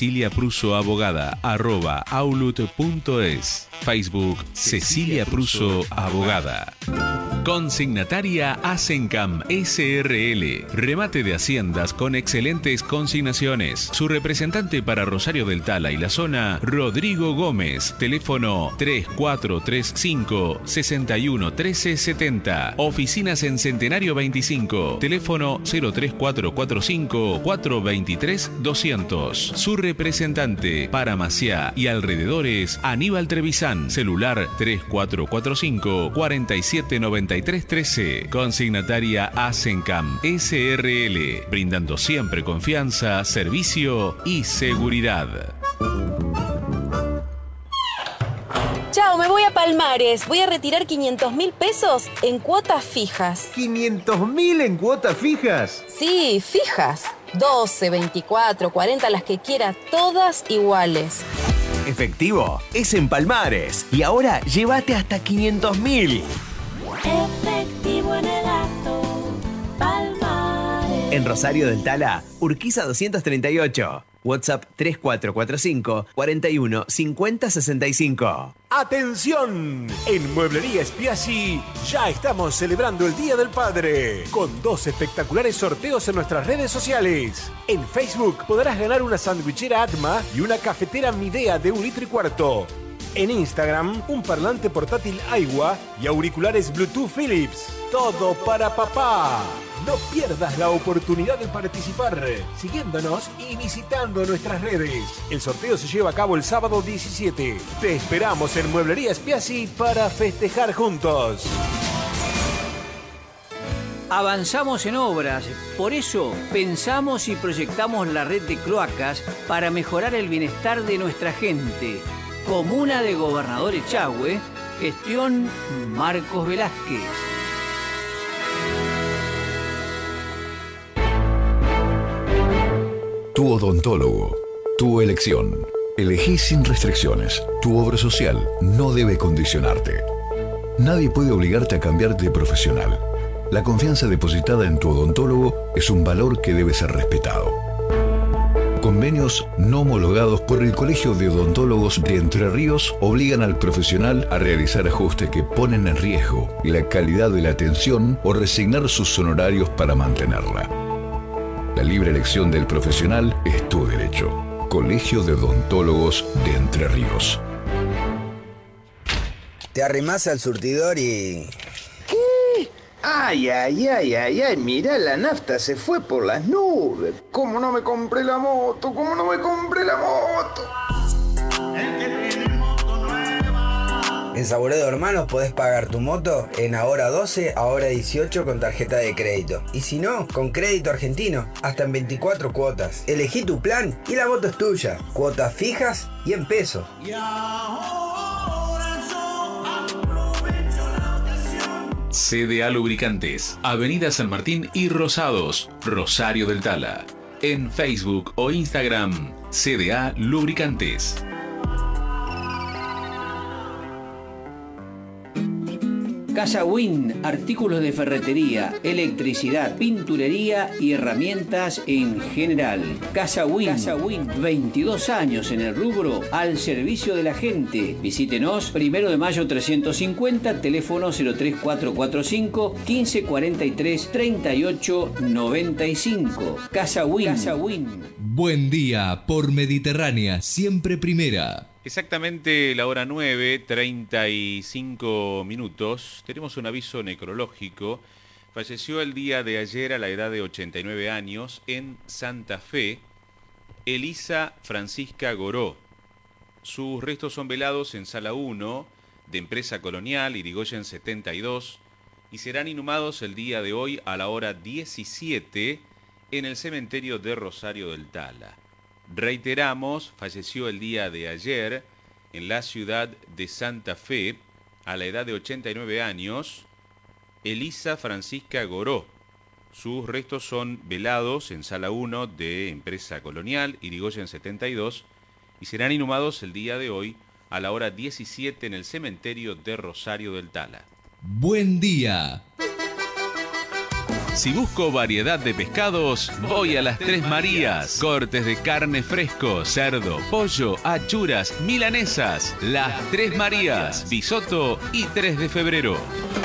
S1: ceciliaprusoabogada@outlook.es. Facebook Cecilia Pruso Abogada. Consignataria Asencam SRL. Remate de haciendas con excelentes consignaciones. Su representante para Rosario del Tala y la zona, Rodrigo Gómez. Teléfono 3435 61 13 70. Oficinas en Centenario 25. Teléfono 03445 423 200. Su representante para Maciá y alrededores, Aníbal Trevisan. Celular 3445 47 93 13. Consignataria Asencam SRL. Brindando siempre confianza, servicio y seguridad.
S17: Chao, me voy a Palmares. Voy a retirar 500.000 pesos en cuotas fijas.
S4: ¿500.000 en cuotas fijas?
S17: Sí, fijas. 12, 24, 40, las que quiera, todas iguales.
S4: Efectivo, es en Palmares. Y ahora llévate hasta 500.000.
S5: Efectivo en el acto, Palmares.
S4: En Rosario del Tala, Urquiza 238. WhatsApp 3445 41 50 65.
S3: ¡Atención! En Mueblería Spiazzi ya estamos celebrando el Día del Padre con 2 espectaculares sorteos en nuestras redes sociales. En Facebook podrás ganar una sandwichera Atma y una cafetera Midea de 1,4 litros. En Instagram, un parlante portátil Aiwa y auriculares Bluetooth Philips. Todo para papá. No pierdas la oportunidad de participar siguiéndonos y visitando nuestras redes. El sorteo se lleva a cabo el sábado 17. Te esperamos en Mueblería Spiazzi para festejar juntos.
S20: Avanzamos en obras, por eso pensamos y proyectamos la red de cloacas para mejorar el bienestar de nuestra gente. Comuna de Gobernador Echagüe, gestión Marcos Velázquez.
S2: Tu odontólogo, tu elección. Elegí sin restricciones. Tu obra social no debe condicionarte. Nadie puede obligarte a cambiar de profesional. La confianza depositada en tu odontólogo es un valor que debe ser respetado. Convenios no homologados por el Colegio de Odontólogos de Entre Ríos obligan al profesional a realizar ajustes que ponen en riesgo la calidad de la atención o resignar sus honorarios para mantenerla. La libre elección del profesional es tu derecho. Colegio de Odontólogos de Entre Ríos.
S21: Te arrimás al surtidor y...
S22: ¿Qué? Ay, mira, la nafta se fue por las nubes. ¿Cómo no me compré la moto?
S21: En Saboredo Hermanos podés pagar tu moto en ahora 12, ahora 18 con tarjeta de crédito. Y si no, con crédito argentino, hasta en 24 cuotas. Elegí tu plan y la moto es tuya. Cuotas fijas y en pesos.
S1: CDA Lubricantes, Avenida San Martín y Rosados, Rosario del Tala. En Facebook o Instagram, CDA Lubricantes.
S20: Casa Win, artículos de ferretería, electricidad, pinturería y herramientas en general. Casa Win, 22 años en el rubro al servicio de la gente. Visítenos, 1 de mayo 350, teléfono 03445 1543 3895. Casa Win.
S11: Buen día por Mediterránea, siempre primera.
S6: Exactamente la hora 9:35 minutos. Tenemos un aviso necrológico. Falleció el día de ayer a la edad de 89 años en Santa Fe, Elisa Francisca Goró. Sus restos son velados en Sala 1 de Empresa Colonial, Irigoyen 72, y serán inhumados el día de hoy a la hora 17 en el cementerio de Rosario del Tala. Reiteramos, falleció el día de ayer en la ciudad de Santa Fe, a la edad de 89 años, Elisa Francisca Goró. Sus restos son velados en Sala 1 de Empresa Colonial, Irigoyen 72, y serán inhumados el día de hoy a la hora 17 en el cementerio de Rosario del Tala.
S11: Buen día.
S1: Si busco variedad de pescados, voy a las Tres Marías. Cortes de carne fresco, cerdo, pollo, achuras, milanesas. Las Tres Marías, Bisoto y 3 de febrero.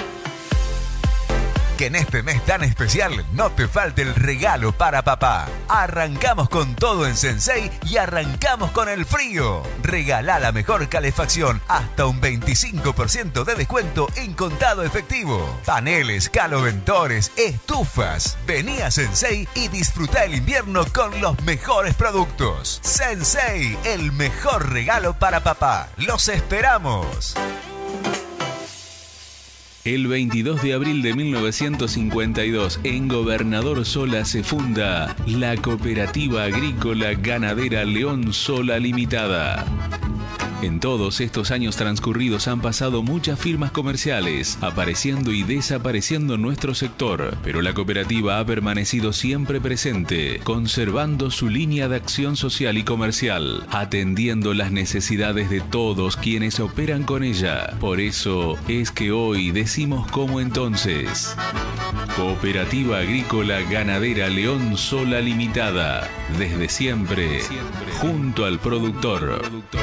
S7: Que en este mes tan especial no te falte el regalo para papá. Arrancamos con todo en Sensei y arrancamos con el frío. Regala la mejor calefacción, hasta un 25% de descuento en contado efectivo. Paneles, caloventores, estufas. Vení a Sensei y disfruta el invierno con los mejores productos. Sensei, el mejor regalo para papá. ¡Los esperamos!
S1: El 22 de abril de 1952, en Gobernador Sola se funda la Cooperativa Agrícola Ganadera León Sola Limitada. En todos estos años transcurridos han pasado muchas firmas comerciales, apareciendo y desapareciendo en nuestro sector, pero la cooperativa ha permanecido siempre presente, conservando su línea de acción social y comercial, atendiendo las necesidades de todos quienes operan con ella. Por eso es que hoy decimos como entonces. Cooperativa Agrícola Ganadera León Sola Limitada, desde siempre, junto al productor.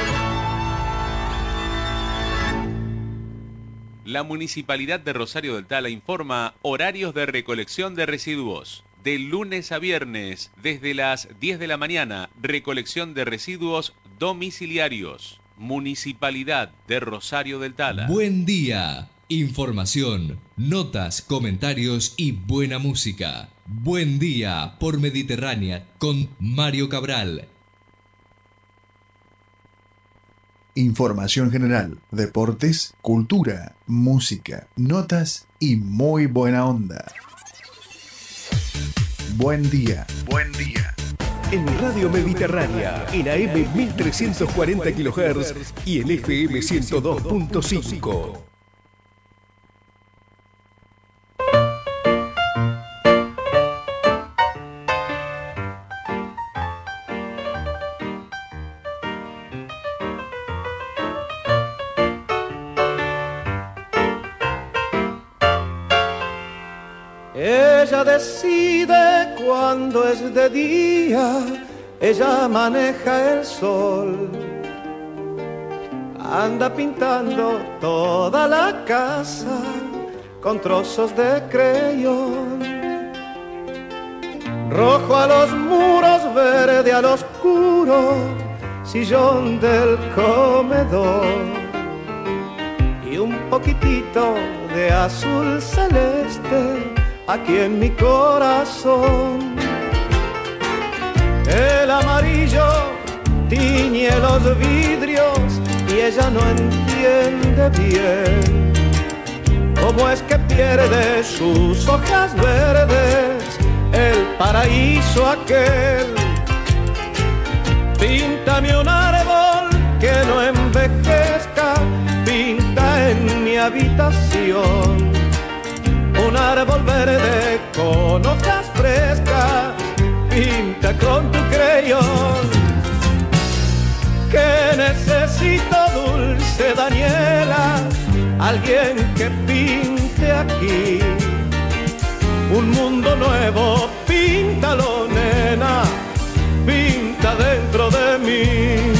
S1: La Municipalidad de Rosario del Tala informa horarios de recolección de residuos. De lunes a viernes, desde las 10 de la mañana, recolección de residuos domiciliarios. Municipalidad de Rosario del Tala.
S11: Buen día. Información, notas, comentarios y buena música. Buen día por Mediterránea con Mario Cabral.
S3: Información general, deportes, cultura, música, notas y muy buena onda. Buen día. Buen día.
S8: En Radio Mediterránea, en AM 1340 kHz y en FM 102.5.
S23: Ella decide cuando es de día, ella maneja el sol, anda pintando toda la casa con trozos de creyón, rojo a los muros, verde al oscuro sillón del comedor y un poquitito de azul celeste aquí en mi corazón. El amarillo tiñe los vidrios y ella no entiende bien cómo es que pierde sus hojas verdes el paraíso aquel. Píntame un árbol que no envejezca, pinta en mi habitación un árbol verde con hojas frescas, pinta con tu creyón. Que necesito, dulce Daniela, alguien que pinte aquí un mundo nuevo. Píntalo, nena, pinta dentro de mí.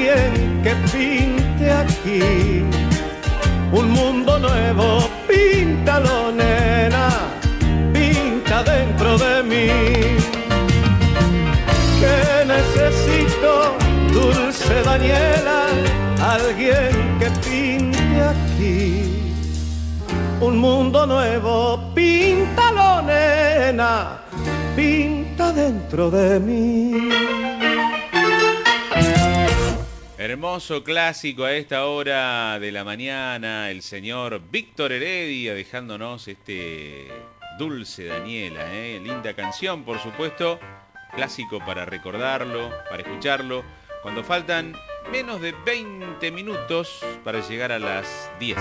S23: alguien que pinte aquí un mundo nuevo. Píntalo, nena, pinta dentro de mí. Que necesito, dulce Daniela, alguien que pinte aquí un mundo nuevo. Píntalo, nena, pinta dentro de mí.
S6: Hermoso clásico a esta hora de la mañana, el señor Víctor Heredia dejándonos este Dulce Daniela, linda canción, por supuesto, clásico para recordarlo, para escucharlo, cuando faltan menos de 20 minutos para llegar a las 10.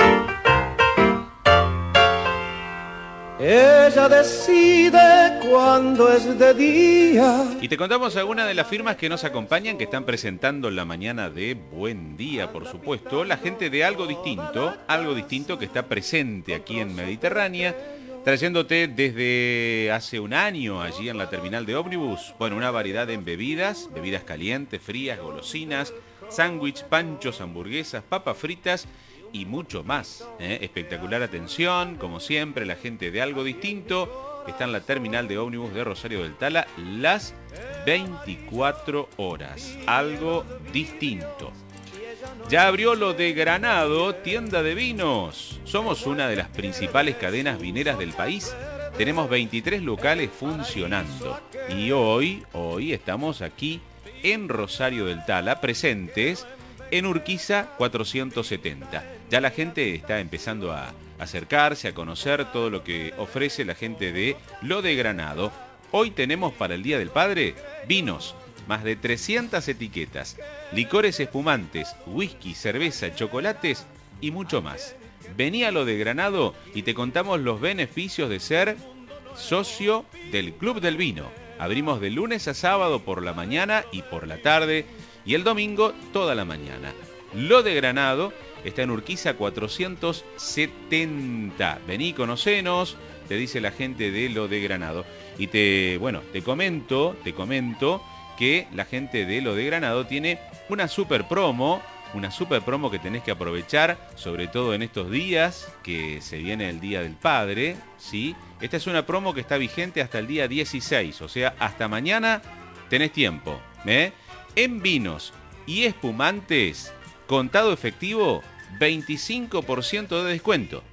S23: Ella decide cuando es de día.
S6: Y te contamos algunas de las firmas que nos acompañan, que están presentando la mañana de Buen Día, por supuesto. La gente de Algo Distinto que está presente aquí en Mediterránea, trayéndote desde hace un año allí en la terminal de ómnibus, bueno, una variedad en bebidas calientes, frías, golosinas, sándwich, panchos, hamburguesas, papas fritas y mucho más. Espectacular atención, como siempre, la gente de Algo Distinto está en la terminal de ómnibus de Rosario del Tala las 24 horas. Algo Distinto. Ya abrió Lo de Granado, tienda de vinos. Somos una de las principales cadenas vineras del país. Tenemos 23 locales funcionando. Y hoy estamos aquí en Rosario del Tala, presentes en Urquiza 470. Ya la gente está empezando a acercarse, a conocer todo lo que ofrece la gente de Lo de Granado. Hoy tenemos para el Día del Padre vinos, más de 300 etiquetas, licores espumantes, whisky, cerveza, chocolates y mucho más. Vení a Lo de Granado y te contamos los beneficios de ser socio del Club del Vino. Abrimos de lunes a sábado por la mañana y por la tarde, y el domingo toda la mañana. Lo de Granado está en Urquiza 470. Vení, conocenos, te dice la gente de Lo de Granado. Y te comento que la gente de Lo de Granado tiene una super promo que tenés que aprovechar, sobre todo en estos días que se viene el Día del Padre, ¿sí? Esta es una promo que está vigente hasta el día 16, o sea, hasta mañana tenés tiempo, En vinos y espumantes, contado efectivo, 25% de descuento.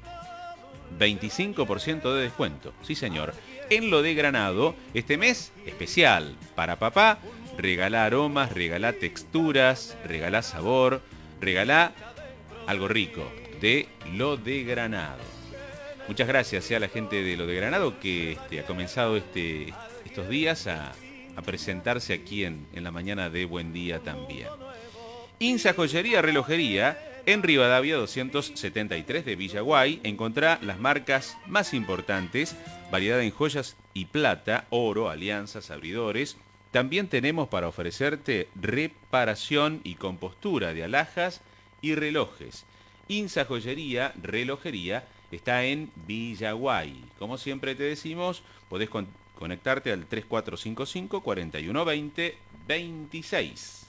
S6: 25% de descuento, sí señor. En Lo de Granado, este mes especial para papá, regalá aromas, regalá texturas, regalá sabor, regalá algo rico de Lo de Granado. Muchas gracias a la gente de Lo de Granado que ha comenzado estos días a presentarse aquí en la mañana de Buen Día también. Insa Joyería Relojería, en Rivadavia 273 de Villaguay, encontrá las marcas más importantes, variedad en joyas y plata, oro, alianzas, abridores. También tenemos para ofrecerte reparación y compostura de alhajas y relojes. Insa Joyería Relojería está en Villaguay. Como siempre te decimos, podés conectarte al 3455 4120 26.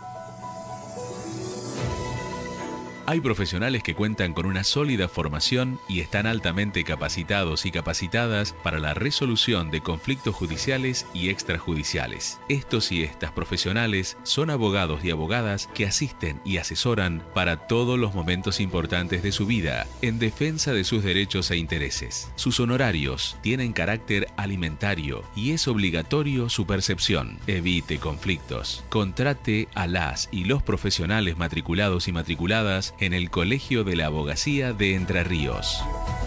S1: Hay profesionales que cuentan con una sólida formación y están altamente capacitados y capacitadas para la resolución de conflictos judiciales y extrajudiciales. Estos y estas profesionales son abogados y abogadas que asisten y asesoran para todos los momentos importantes de su vida en defensa de sus derechos e intereses. Sus honorarios tienen carácter alimentario y es obligatorio su percepción. Evite conflictos. Contrate a las y los profesionales matriculados y matriculadas en el Colegio de la Abogacía de Entre Ríos.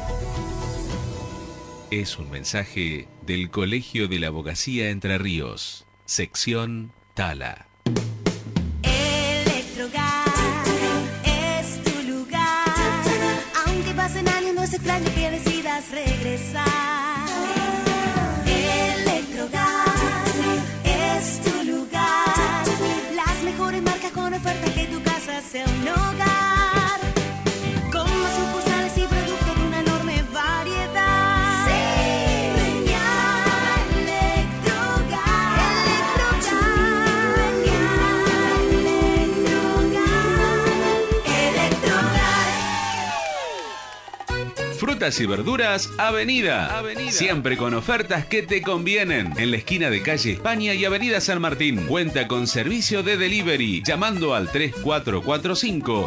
S1: Es un mensaje del Colegio de la Abogacía Entre Ríos, sección Tala.
S5: Electrogas es tu lugar. Aunque pasen años, no es extraño que decidas regresar. Electrogas es tu lugar. Las mejores marcas con ofertas, que tu casa sea un hogar.
S1: Frutas y verduras Avenida. Siempre con ofertas que te convienen. En la esquina de calle España y Avenida San Martín. Cuenta con servicio de delivery. Llamando al 3445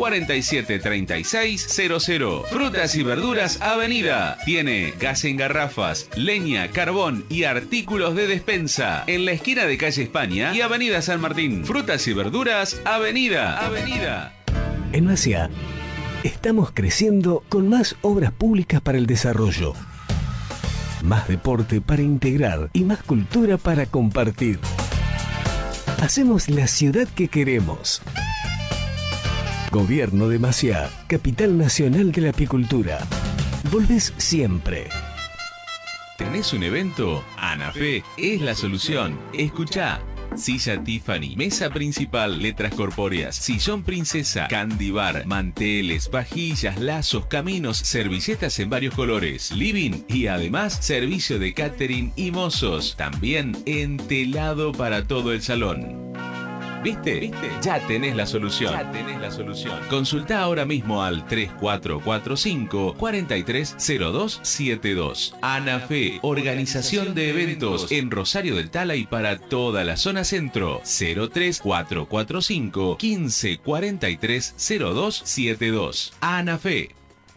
S1: 473600. Frutas y verduras Avenida. Tiene gas en garrafas, leña, carbón y artículos de despensa. En la esquina de calle España y Avenida San Martín. Frutas y verduras Avenida.
S8: En Maciá estamos creciendo con más obras públicas para el desarrollo, más deporte para integrar y más cultura para compartir. Hacemos la ciudad que queremos. Gobierno de Maciá, capital nacional de la apicultura. Volvés siempre.
S1: ¿Tenés un evento? Anafe es la solución. Escuchá. Silla Tiffany, mesa principal, letras corpóreas, sillón princesa, candy bar, manteles, vajillas, lazos, caminos, servilletas en varios colores, living y además servicio de catering y mozos. También entelado para todo el salón. ¿Viste? Ya tenés la solución. Consultá ahora mismo al 3445 430272. Anafe, organización de eventos en Rosario del Tala y para toda la zona centro. 03445 15430272. Anafe.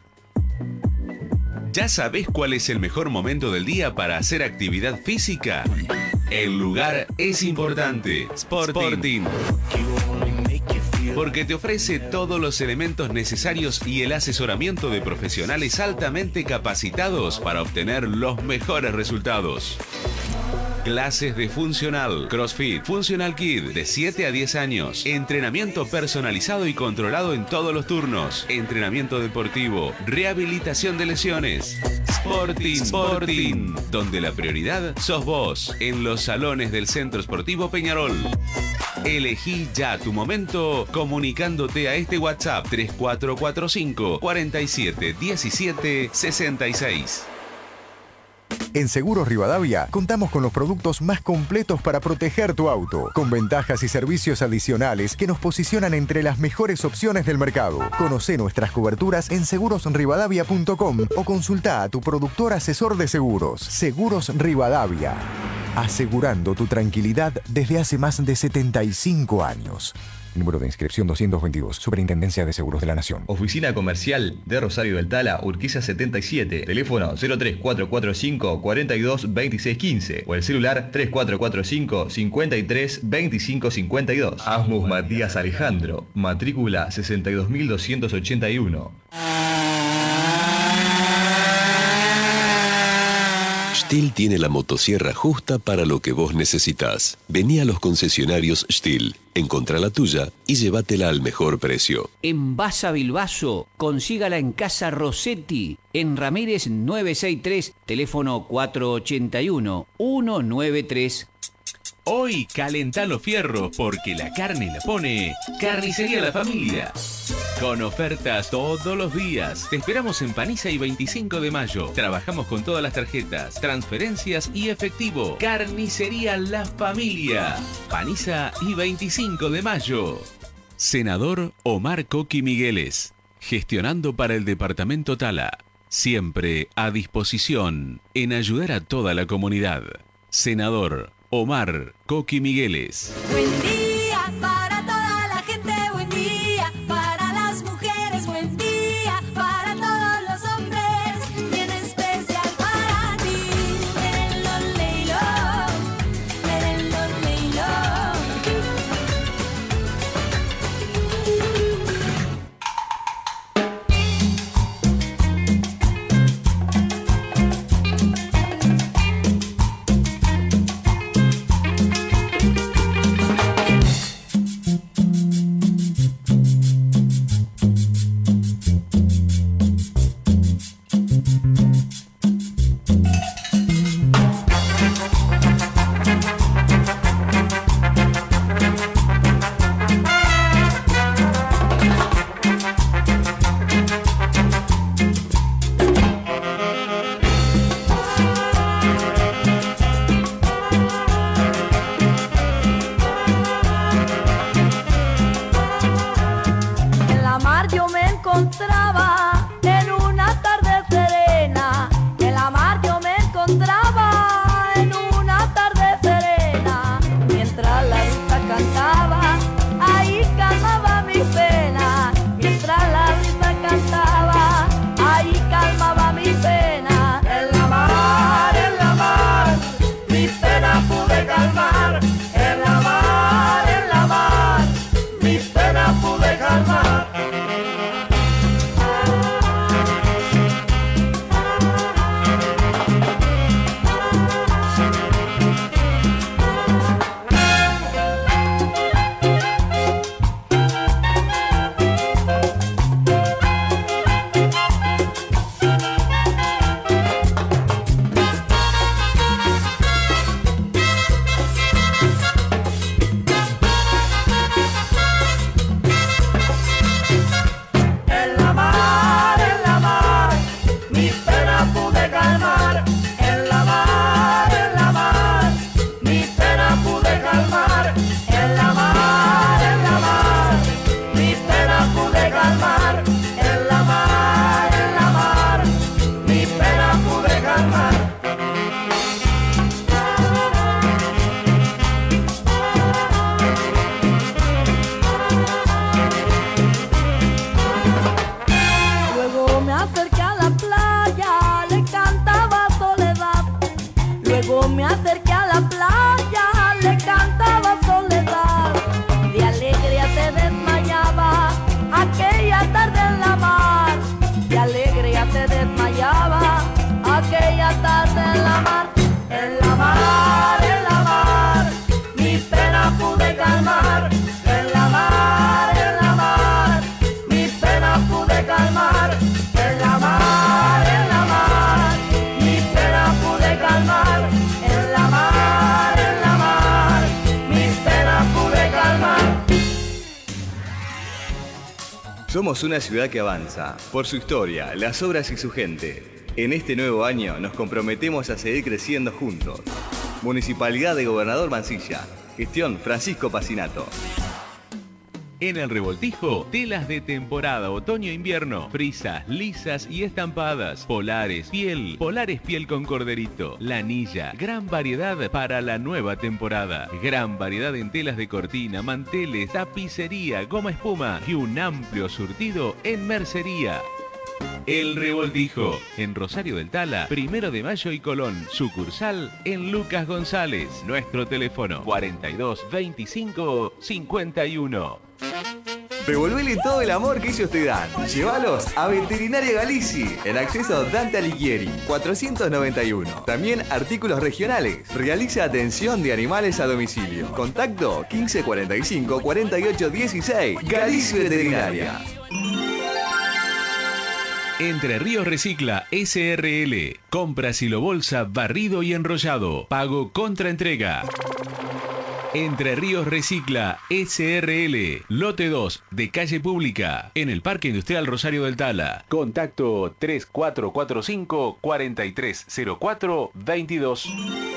S1: ¿Ya sabés cuál es el mejor momento del día para hacer actividad física? El lugar es importante. Sporting. Porque te ofrece todos los elementos necesarios y el asesoramiento de profesionales altamente capacitados para obtener los mejores resultados. Clases de funcional, CrossFit, Funcional Kid, de 7 a 10 años. Entrenamiento personalizado y controlado en todos los turnos. Entrenamiento deportivo, rehabilitación de lesiones. Sporting, donde la prioridad sos vos. En los salones del Centro Esportivo Peñarol. Elegí ya tu momento comunicándote a este WhatsApp 3445 47 17 66.
S9: En Seguros Rivadavia contamos con los productos más completos para proteger tu auto, con ventajas y servicios adicionales que nos posicionan entre las mejores opciones del mercado. Conoce nuestras coberturas en segurosrivadavia.com o consulta a tu productor asesor de seguros. Seguros Rivadavia, asegurando tu tranquilidad desde hace más de 75 años. Número de inscripción 222, Superintendencia de Seguros de la Nación.
S13: Oficina Comercial de Rosario del Tala, Urquiza 77. Teléfono 03445 42 26 15 o el celular 3445 53 25 52. Asmus Matías Alejandro, matrícula 62281.
S10: Stihl tiene la motosierra justa para lo que vos necesitas. Vení a los concesionarios Stihl, encontrá la tuya y llévatela al mejor precio.
S20: En Basa Bilbaso, consígala en Casa Rossetti, en Ramírez 963, teléfono 481 193.
S1: Hoy calentá los fierros porque la carne la pone Carnicería La Familia. Con ofertas todos los días. Te esperamos en Paniza y 25 de mayo. Trabajamos con todas las tarjetas, transferencias y efectivo. Carnicería La Familia. Paniza y 25 de mayo. Senador Omar Coqui Migueles. Gestionando para el departamento Tala. Siempre a disposición en ayudar a toda la comunidad. Senador Omar Coqui Migueles.
S5: Buen día para toda la gente, buen día para las mujeres, buen día para todos los hombres, bien especial para ti. Merenlo, leilo, merenlo, leilo. En la mar yo me encontraba en una tarde serena.
S23: calmar.
S13: Somos una ciudad que avanza, por su historia, las obras y su gente. En este nuevo año nos comprometemos a seguir creciendo juntos. Municipalidad de Gobernador Mansilla. Gestión Francisco Pacinato.
S1: En el Revoltijo, telas de temporada otoño-invierno, frisas, lisas y estampadas, polares piel con corderito, lanilla, gran variedad para la nueva temporada, gran variedad en telas de cortina, manteles, tapicería, goma espuma y un amplio surtido en mercería. El Revoltijo, en Rosario del Tala, 1 de Mayo y Colón, sucursal en Lucas González, nuestro teléfono 42 25 51.
S13: Devolvele todo el amor que ellos te dan. Llévalos a Veterinaria Galici, en acceso Dante Alighieri, 491. También artículos regionales. Realiza atención de animales a domicilio. Contacto 1545 48 16. Galici Veterinaria.
S1: Entre Ríos Recicla SRL. Compra silo bolsa, barrido y enrollado. Pago contra entrega. Entre Ríos Recicla SRL. Lote 2 de calle pública. En el Parque Industrial Rosario del Tala. Contacto 3445 4304 22.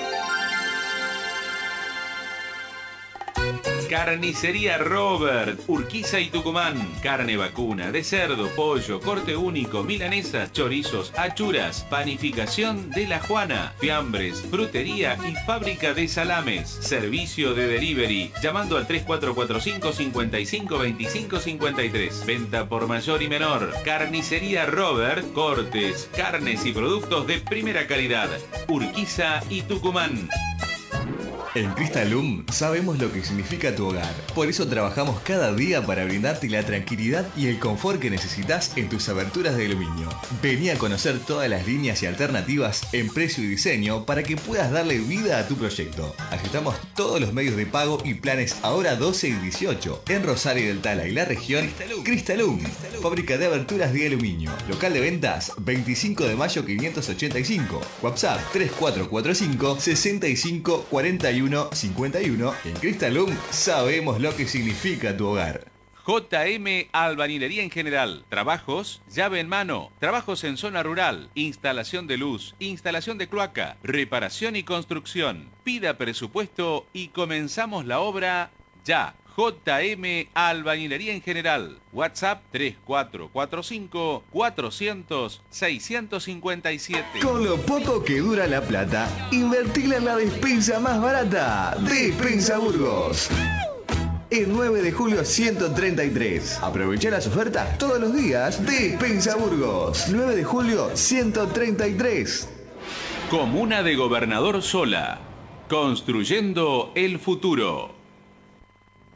S1: Carnicería Robert, Urquiza y Tucumán. Carne vacuna, de cerdo, pollo, corte único, milanesas, chorizos, achuras, panificación de La Juana, fiambres, frutería y fábrica de salames. Servicio de delivery, llamando al 3445 55 25 53. Venta por mayor y menor. Carnicería Robert, cortes, carnes y productos de primera calidad. Urquiza y Tucumán.
S13: En Cristalum sabemos lo que significa tu hogar. Por eso trabajamos cada día para brindarte la tranquilidad y el confort que necesitas en tus aberturas de aluminio. Vení a conocer todas las líneas y alternativas en precio y diseño para que puedas darle vida a tu proyecto. Aceptamos todos los medios de pago y planes ahora 12 y 18. En Rosario del Tala y la región, Cristalum, fábrica de aberturas de aluminio. Local de ventas 25 de mayo 585. WhatsApp 3445 65 41 51. En Cristalum sabemos lo que significa tu hogar.
S1: JM Albañilería en general. Trabajos, llave en mano. Trabajos en zona rural. Instalación de luz. Instalación de cloaca. Reparación y construcción. Pida presupuesto y comenzamos la obra ya. JM Albañilería en general. WhatsApp 3445 400 657.
S13: Con lo poco que dura la plata, invertila en la despensa más barata. Despensa Burgos. El 9 de julio 133. Aprovecha las ofertas todos los días. Despensa Burgos. 9 de julio 133.
S1: Comuna de Gobernador Sola. Construyendo el futuro.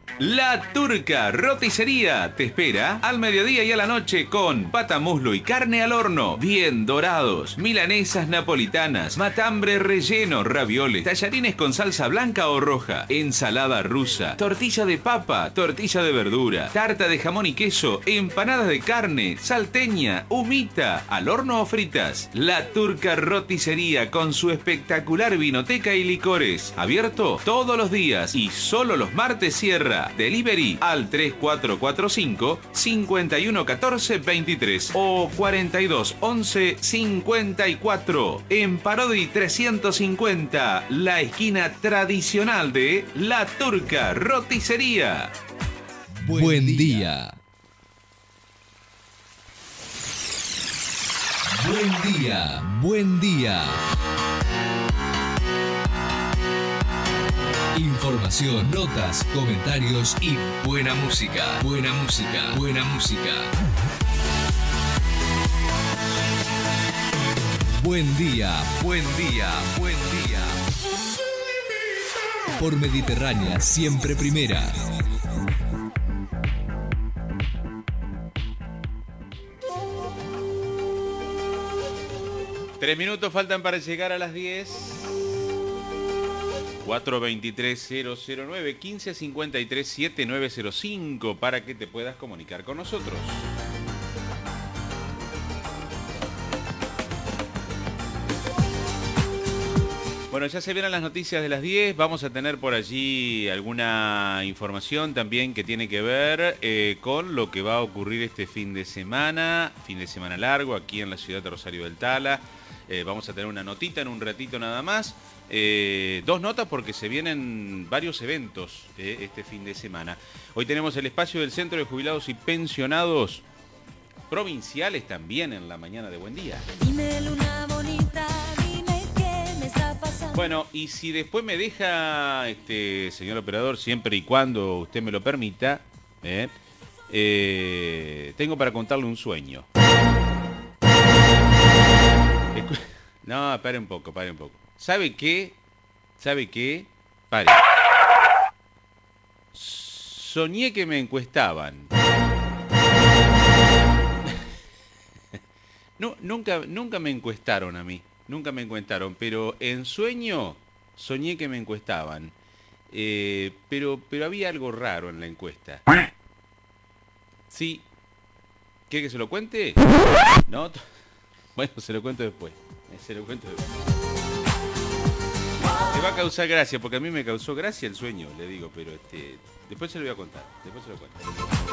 S1: La Turca Roticería te espera al mediodía y a la noche con pata, muslo y carne al horno, bien dorados, milanesas napolitanas, matambre relleno, ravioles, tallarines con salsa blanca o roja, ensalada rusa, tortilla de papa, tortilla de verdura, tarta de jamón y queso, empanadas de carne, salteña, humita, al horno o fritas. La Turca Roticería con su espectacular vinoteca y licores, abierto todos los días y solo los martes cierra. Delivery al 3445 5114 23 o 4211 54. En Parodi 350, la esquina tradicional de La Turca Roticería.
S11: Buen día. Buen día. Buen día. Información, notas, comentarios y buena música. Buena música. Buena música. Buen día. Buen día. Buen día. Por Mediterránea, siempre primera.
S6: Tres minutos faltan para llegar a las 10. 423-009 1553-7905 para que te puedas comunicar con nosotros. Bueno, ya se vienen las noticias de las 10. Vamos a tener por allí alguna información también que tiene que ver con lo que va a ocurrir este fin de semana largo aquí en la ciudad de Rosario del Tala. Vamos a tener una notita en un ratito nada más. Dos notas porque se vienen varios eventos este fin de semana. Hoy tenemos el espacio del Centro de Jubilados y Pensionados Provinciales también en la mañana de Buen Día.
S5: Dime, luna bonita, dime qué me está pasando.
S6: Bueno, y si después me deja, señor operador, siempre y cuando usted me lo permita, tengo para contarle un sueño. No, pare un poco. ¿Sabe qué? Pare. Soñé que me encuestaban. No, nunca me encuestaron a mí. Nunca me encuestaron, pero en sueño soñé que me encuestaban. Pero había algo raro en la encuesta. Sí. ¿Quiere que se lo cuente? ¿No? Bueno, se lo cuento después. Te va a causar gracia, porque a mí me causó gracia el sueño, le digo, pero después se lo voy a contar. Después se lo cuento.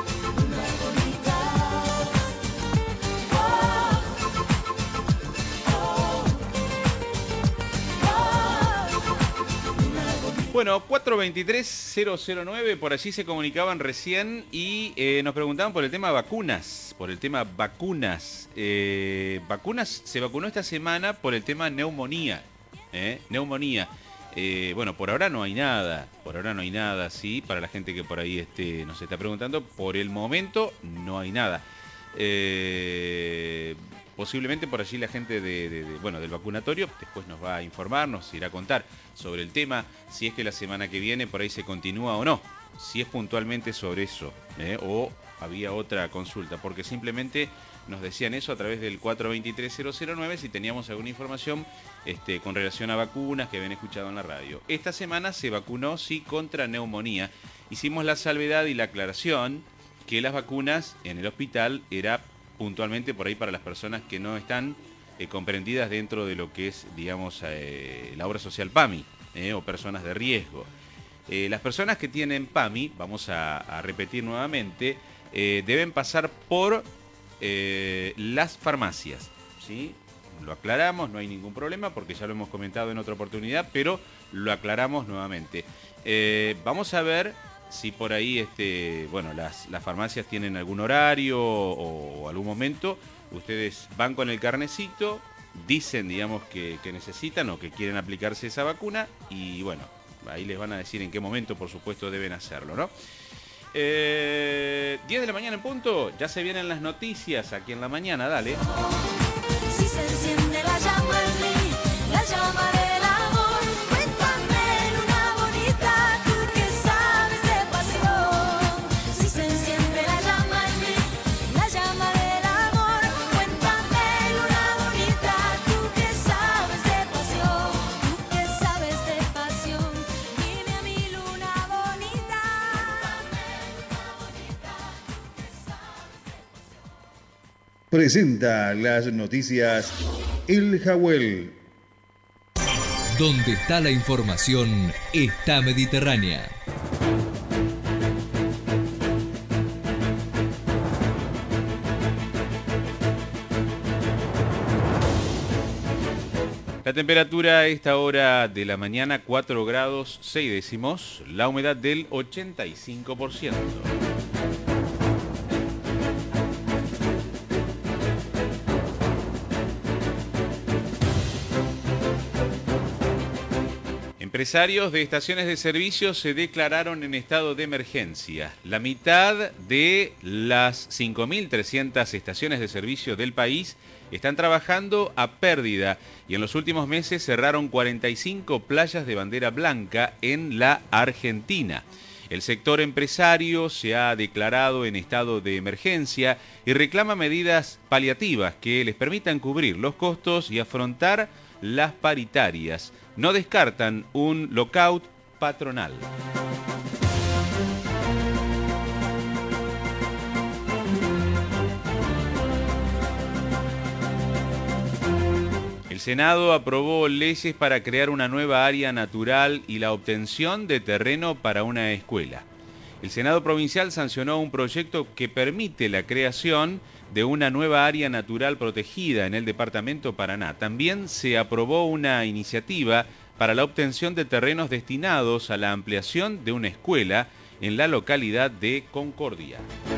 S6: Bueno, 423-009, por allí se comunicaban recién y nos preguntaban por el tema vacunas. Vacunas, se vacunó esta semana por el tema neumonía. Neumonía. Bueno, por ahora no hay nada, sí, para la gente que por ahí nos está preguntando, por el momento no hay nada. Posiblemente por allí la gente del vacunatorio después nos va a informar, nos irá a contar sobre el tema, si es que la semana que viene por ahí se continúa o no, si es puntualmente sobre eso, o había otra consulta, porque simplemente nos decían eso a través del 423-009 si teníamos alguna información con relación a vacunas que habían escuchado en la radio. Esta semana se vacunó, sí, contra neumonía. Hicimos la salvedad y la aclaración que las vacunas en el hospital era puntualmente por ahí para las personas que no están comprendidas dentro de lo que es, digamos, la obra social PAMI, o personas de riesgo. Las personas que tienen PAMI, vamos a repetir nuevamente, deben pasar por las farmacias, ¿sí? Lo aclaramos, no hay ningún problema porque ya lo hemos comentado en otra oportunidad, pero lo aclaramos nuevamente. Vamos a ver si por ahí las farmacias tienen algún horario o algún momento. Ustedes van con el carnecito, dicen, digamos, que necesitan o que quieren aplicarse esa vacuna y bueno, ahí les van a decir en qué momento, por supuesto, deben hacerlo, ¿no? 10 de la mañana en punto, ya se vienen las noticias aquí en la mañana, dale.
S5: Si se enciende la llama en mí, la llama del amor, cuéntame, luna bonita, tú que sabes de pasión.
S3: presenta las noticias El Jawel.
S11: Donde está la información, está Mediterránea.
S6: La temperatura a esta hora de la mañana 4 grados 6 décimos, la humedad del 85%. Empresarios de estaciones de servicio se declararon en estado de emergencia. La mitad de las 5.300 estaciones de servicio del país están trabajando a pérdida y en los últimos meses cerraron 45 playas de bandera blanca en la Argentina. El sector empresario se ha declarado en estado de emergencia y reclama medidas paliativas que les permitan cubrir los costos y afrontar las paritarias. No descartan un lockout patronal. El Senado aprobó leyes para crear una nueva área natural y la obtención de terreno para una escuela. El Senado Provincial sancionó un proyecto que permite la creación de una nueva área natural protegida en el departamento Paraná. También se aprobó una iniciativa para la obtención de terrenos destinados a la ampliación de una escuela en la localidad de Concordia.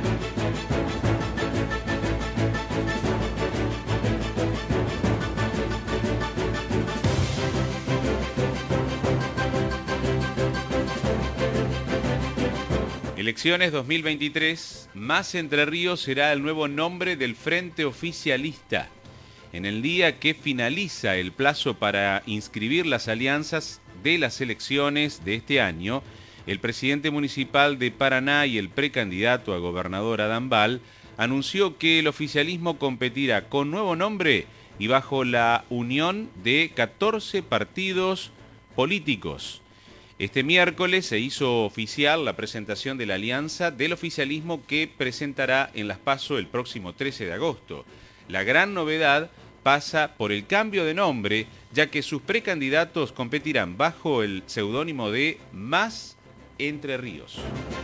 S6: Elecciones 2023, Más Entre Ríos será el nuevo nombre del Frente Oficialista. En el día que finaliza el plazo para inscribir las alianzas de las elecciones de este año, el presidente municipal de Paraná y el precandidato a gobernador Adán Bal anunció que el oficialismo competirá con nuevo nombre y bajo la unión de 14 partidos políticos. Este miércoles se hizo oficial la presentación de la alianza del oficialismo que presentará en las PASO el próximo 13 de agosto. La gran novedad pasa por el cambio de nombre, ya que sus precandidatos competirán bajo el seudónimo de Más Entre Ríos.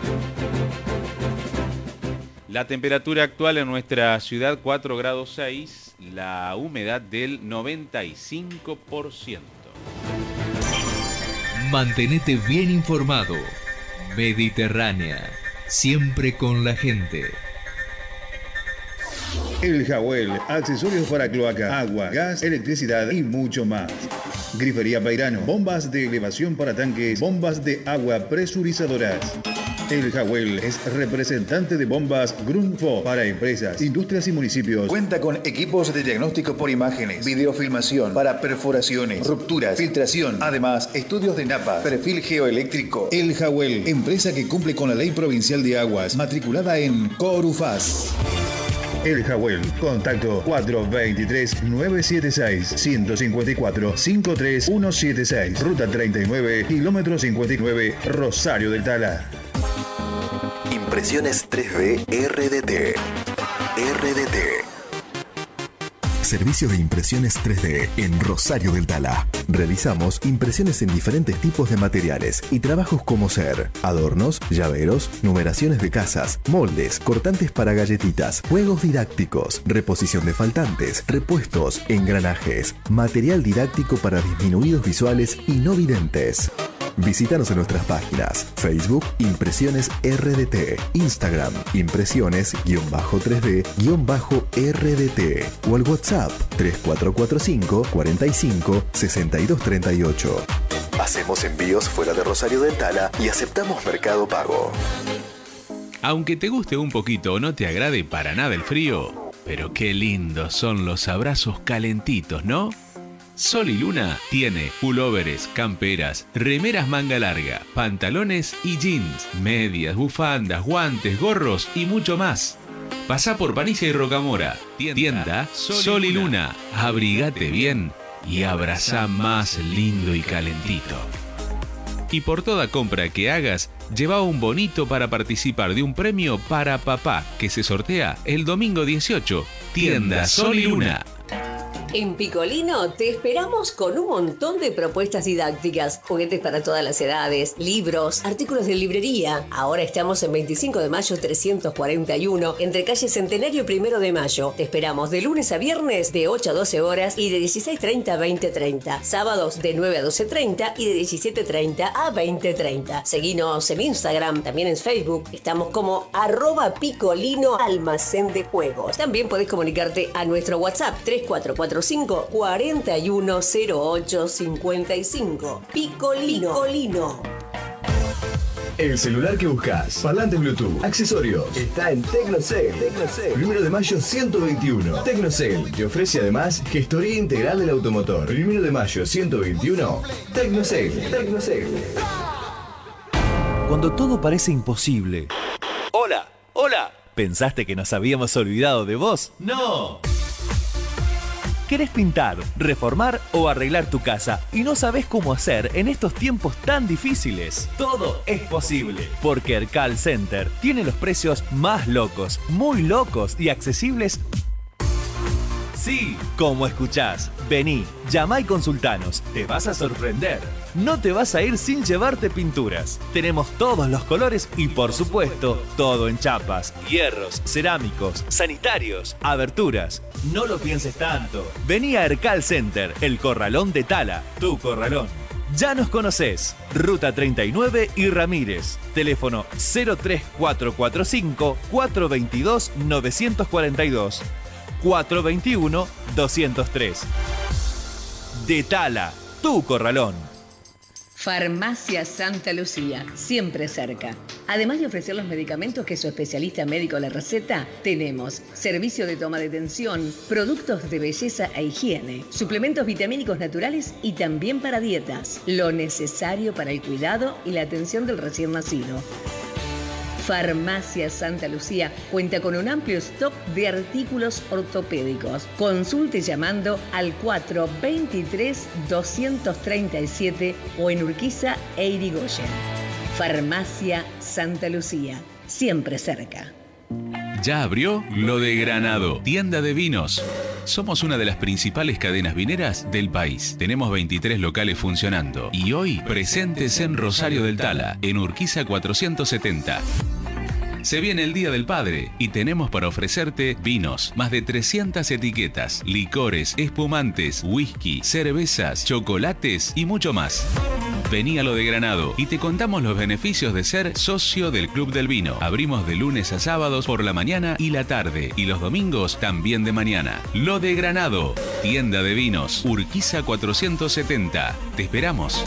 S6: La temperatura actual en nuestra ciudad 4 grados 6, la humedad del 95%.
S11: Mantenete bien informado. Mediterránea, siempre con la gente.
S3: El Jawel, accesorios para cloaca, agua, gas, electricidad y mucho más. Grifería Pairano, bombas de elevación para tanques, bombas de agua presurizadoras. El Jawel es representante de bombas Grundfos para empresas, industrias y municipios. Cuenta con equipos de diagnóstico por imágenes, videofilmación para perforaciones, rupturas, filtración. Además, estudios de NAPA, perfil geoeléctrico. El Jawel, empresa que cumple con la ley provincial de aguas, matriculada en Corufaz. El Jawel, contacto 423-976-154-53176, ruta 39, kilómetro 59, Rosario del Tala.
S2: Impresiones 3D RDT. Servicio de impresiones 3D en Rosario del Tala. Realizamos impresiones en diferentes tipos de materiales y trabajos como ser adornos, llaveros, numeraciones de casas, moldes, cortantes para galletitas, juegos didácticos, reposición de faltantes, repuestos, engranajes, material didáctico para disminuidos visuales y no videntes. Visítanos en nuestras páginas: Facebook Impresiones RDT, Instagram Impresiones-3D-RDT o al WhatsApp 3445 45 62 38. Hacemos envíos fuera de Rosario del Tala y aceptamos Mercado Pago.
S1: Aunque te guste un poquito o no te agrade para nada el frío, pero qué lindos son los abrazos calentitos, ¿no? Sol y Luna tiene pulóveres, camperas, remeras manga larga, pantalones y jeans, medias, bufandas, guantes, gorros y mucho más. Pasá por Panicia y Rocamora. Tienda Sol y Luna. Abrigate bien y abrazá más lindo y calentito. Y por toda compra que hagas, lleva un bonito para participar de un premio para papá que se sortea el domingo 18 Tienda Sol y Luna.
S12: En Picolino te esperamos con un montón de propuestas didácticas, juguetes para todas las edades, libros, artículos de librería. Ahora estamos en 25 de mayo 341, entre calle Centenario y 1 de mayo. Te esperamos de lunes a viernes de 8 a 12 horas y de 16:30 a 20:30. Sábados de 9 a 12:30 y de 17:30 a 20:30. Seguinos en Instagram, también en Facebook. Estamos como @Picolino Almacén de Juegos. También podés comunicarte a nuestro WhatsApp 3445 410855. Picolino.
S14: El celular que buscas, parlante Bluetooth, accesorios, está en Tecnocel. 1 de mayo 121. Tecnocel te ofrece además gestoría integral del automotor. 1 de mayo 121. Tecnocel.
S15: Cuando todo parece imposible.
S24: Hola.
S15: ¿Pensaste que nos habíamos olvidado de vos?
S24: ¡No!
S15: ¿Querés pintar, reformar o arreglar tu casa y no sabés cómo hacer en estos tiempos tan difíciles?
S24: Todo es posible.
S15: Porque Ercal Center tiene los precios más locos, muy locos y accesibles. Sí, como escuchás. Vení, llamá y consultanos. Te vas a sorprender. No te vas a ir sin llevarte pinturas. Tenemos todos los colores y, por supuesto, todo en chapas, hierros, cerámicos, sanitarios, aberturas. No lo pienses tanto. Vení a Ercal Center, el corralón de Tala, tu corralón. Ya nos conocés. Ruta 39 y Ramírez. Teléfono 03445 422 942. 421-203. De Tala, tu corralón.
S12: Farmacia Santa Lucía, siempre cerca. Además de ofrecer los medicamentos que su especialista médico le receta, tenemos servicio de toma de tensión, productos de belleza e higiene, suplementos vitamínicos naturales y también para dietas. Lo necesario para el cuidado y la atención del recién nacido. Farmacia Santa Lucía cuenta con un amplio stock de artículos ortopédicos. Consulte llamando al 423-237 o en Urquiza e Irigoyen. Farmacia Santa Lucía, siempre cerca.
S1: Ya abrió Lo de Granado, tienda de vinos. Somos una de las principales cadenas vineras del país. Tenemos 23 locales funcionando y hoy presentes en Rosario del Tala, en Urquiza 470. Se viene el Día del Padre y tenemos para ofrecerte vinos, más de 300 etiquetas, licores, espumantes, whisky, cervezas, chocolates y mucho más. Vení a Lo de Granado y te contamos los beneficios de ser socio del Club del Vino. Abrimos de lunes a sábados por la mañana y la tarde y los domingos también de mañana. Lo de Granado, tienda de vinos, Urquiza 470. Te esperamos.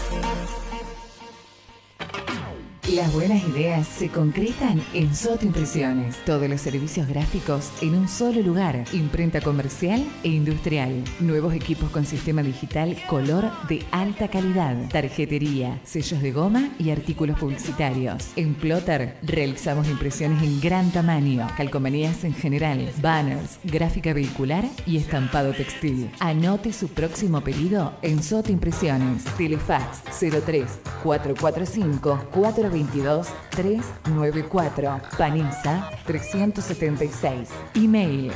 S19: Las buenas ideas se concretan en Soto Impresiones. Todos los servicios gráficos en un solo lugar. Imprenta comercial e industrial. Nuevos equipos con sistema digital color de alta calidad. Tarjetería, sellos de goma y artículos publicitarios. En Plotter realizamos impresiones en gran tamaño. Calcomanías en general. Banners, gráfica vehicular y estampado textil. Anote su próximo pedido en Soto Impresiones. Telefax 03 445 422 394. Paniza 376. Email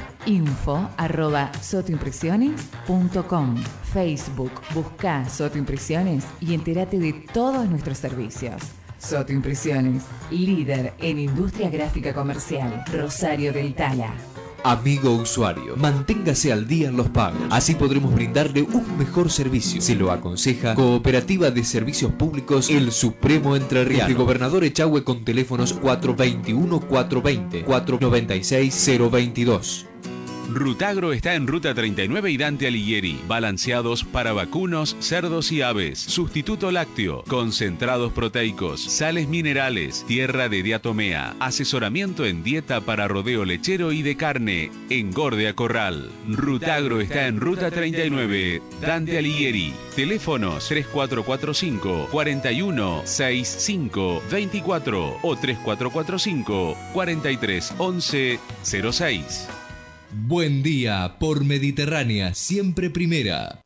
S19: info@sotoimpresiones.com. Facebook, busca Soto Impresiones y entérate de todos nuestros servicios. Soto Impresiones, líder en industria gráfica comercial. Rosario del Tala.
S11: Amigo usuario, manténgase al día en los pagos. Así podremos brindarle un mejor servicio. Se lo aconseja Cooperativa de Servicios Públicos El Supremo Entrerriano. El gobernador Echagüe con teléfonos 421-420, 496-022.
S1: Rutagro está en Ruta 39 y Dante Alighieri. Balanceados para vacunos, cerdos y aves. Sustituto lácteo. Concentrados proteicos. Sales minerales. Tierra de diatomea. Asesoramiento en dieta para rodeo lechero y de carne. Engorde a corral. Rutagro está en Ruta 39, Dante Alighieri. Teléfonos 3445 41 65 24 o 3445 43 11 06.
S11: Buen día por Mediterránea, siempre primera.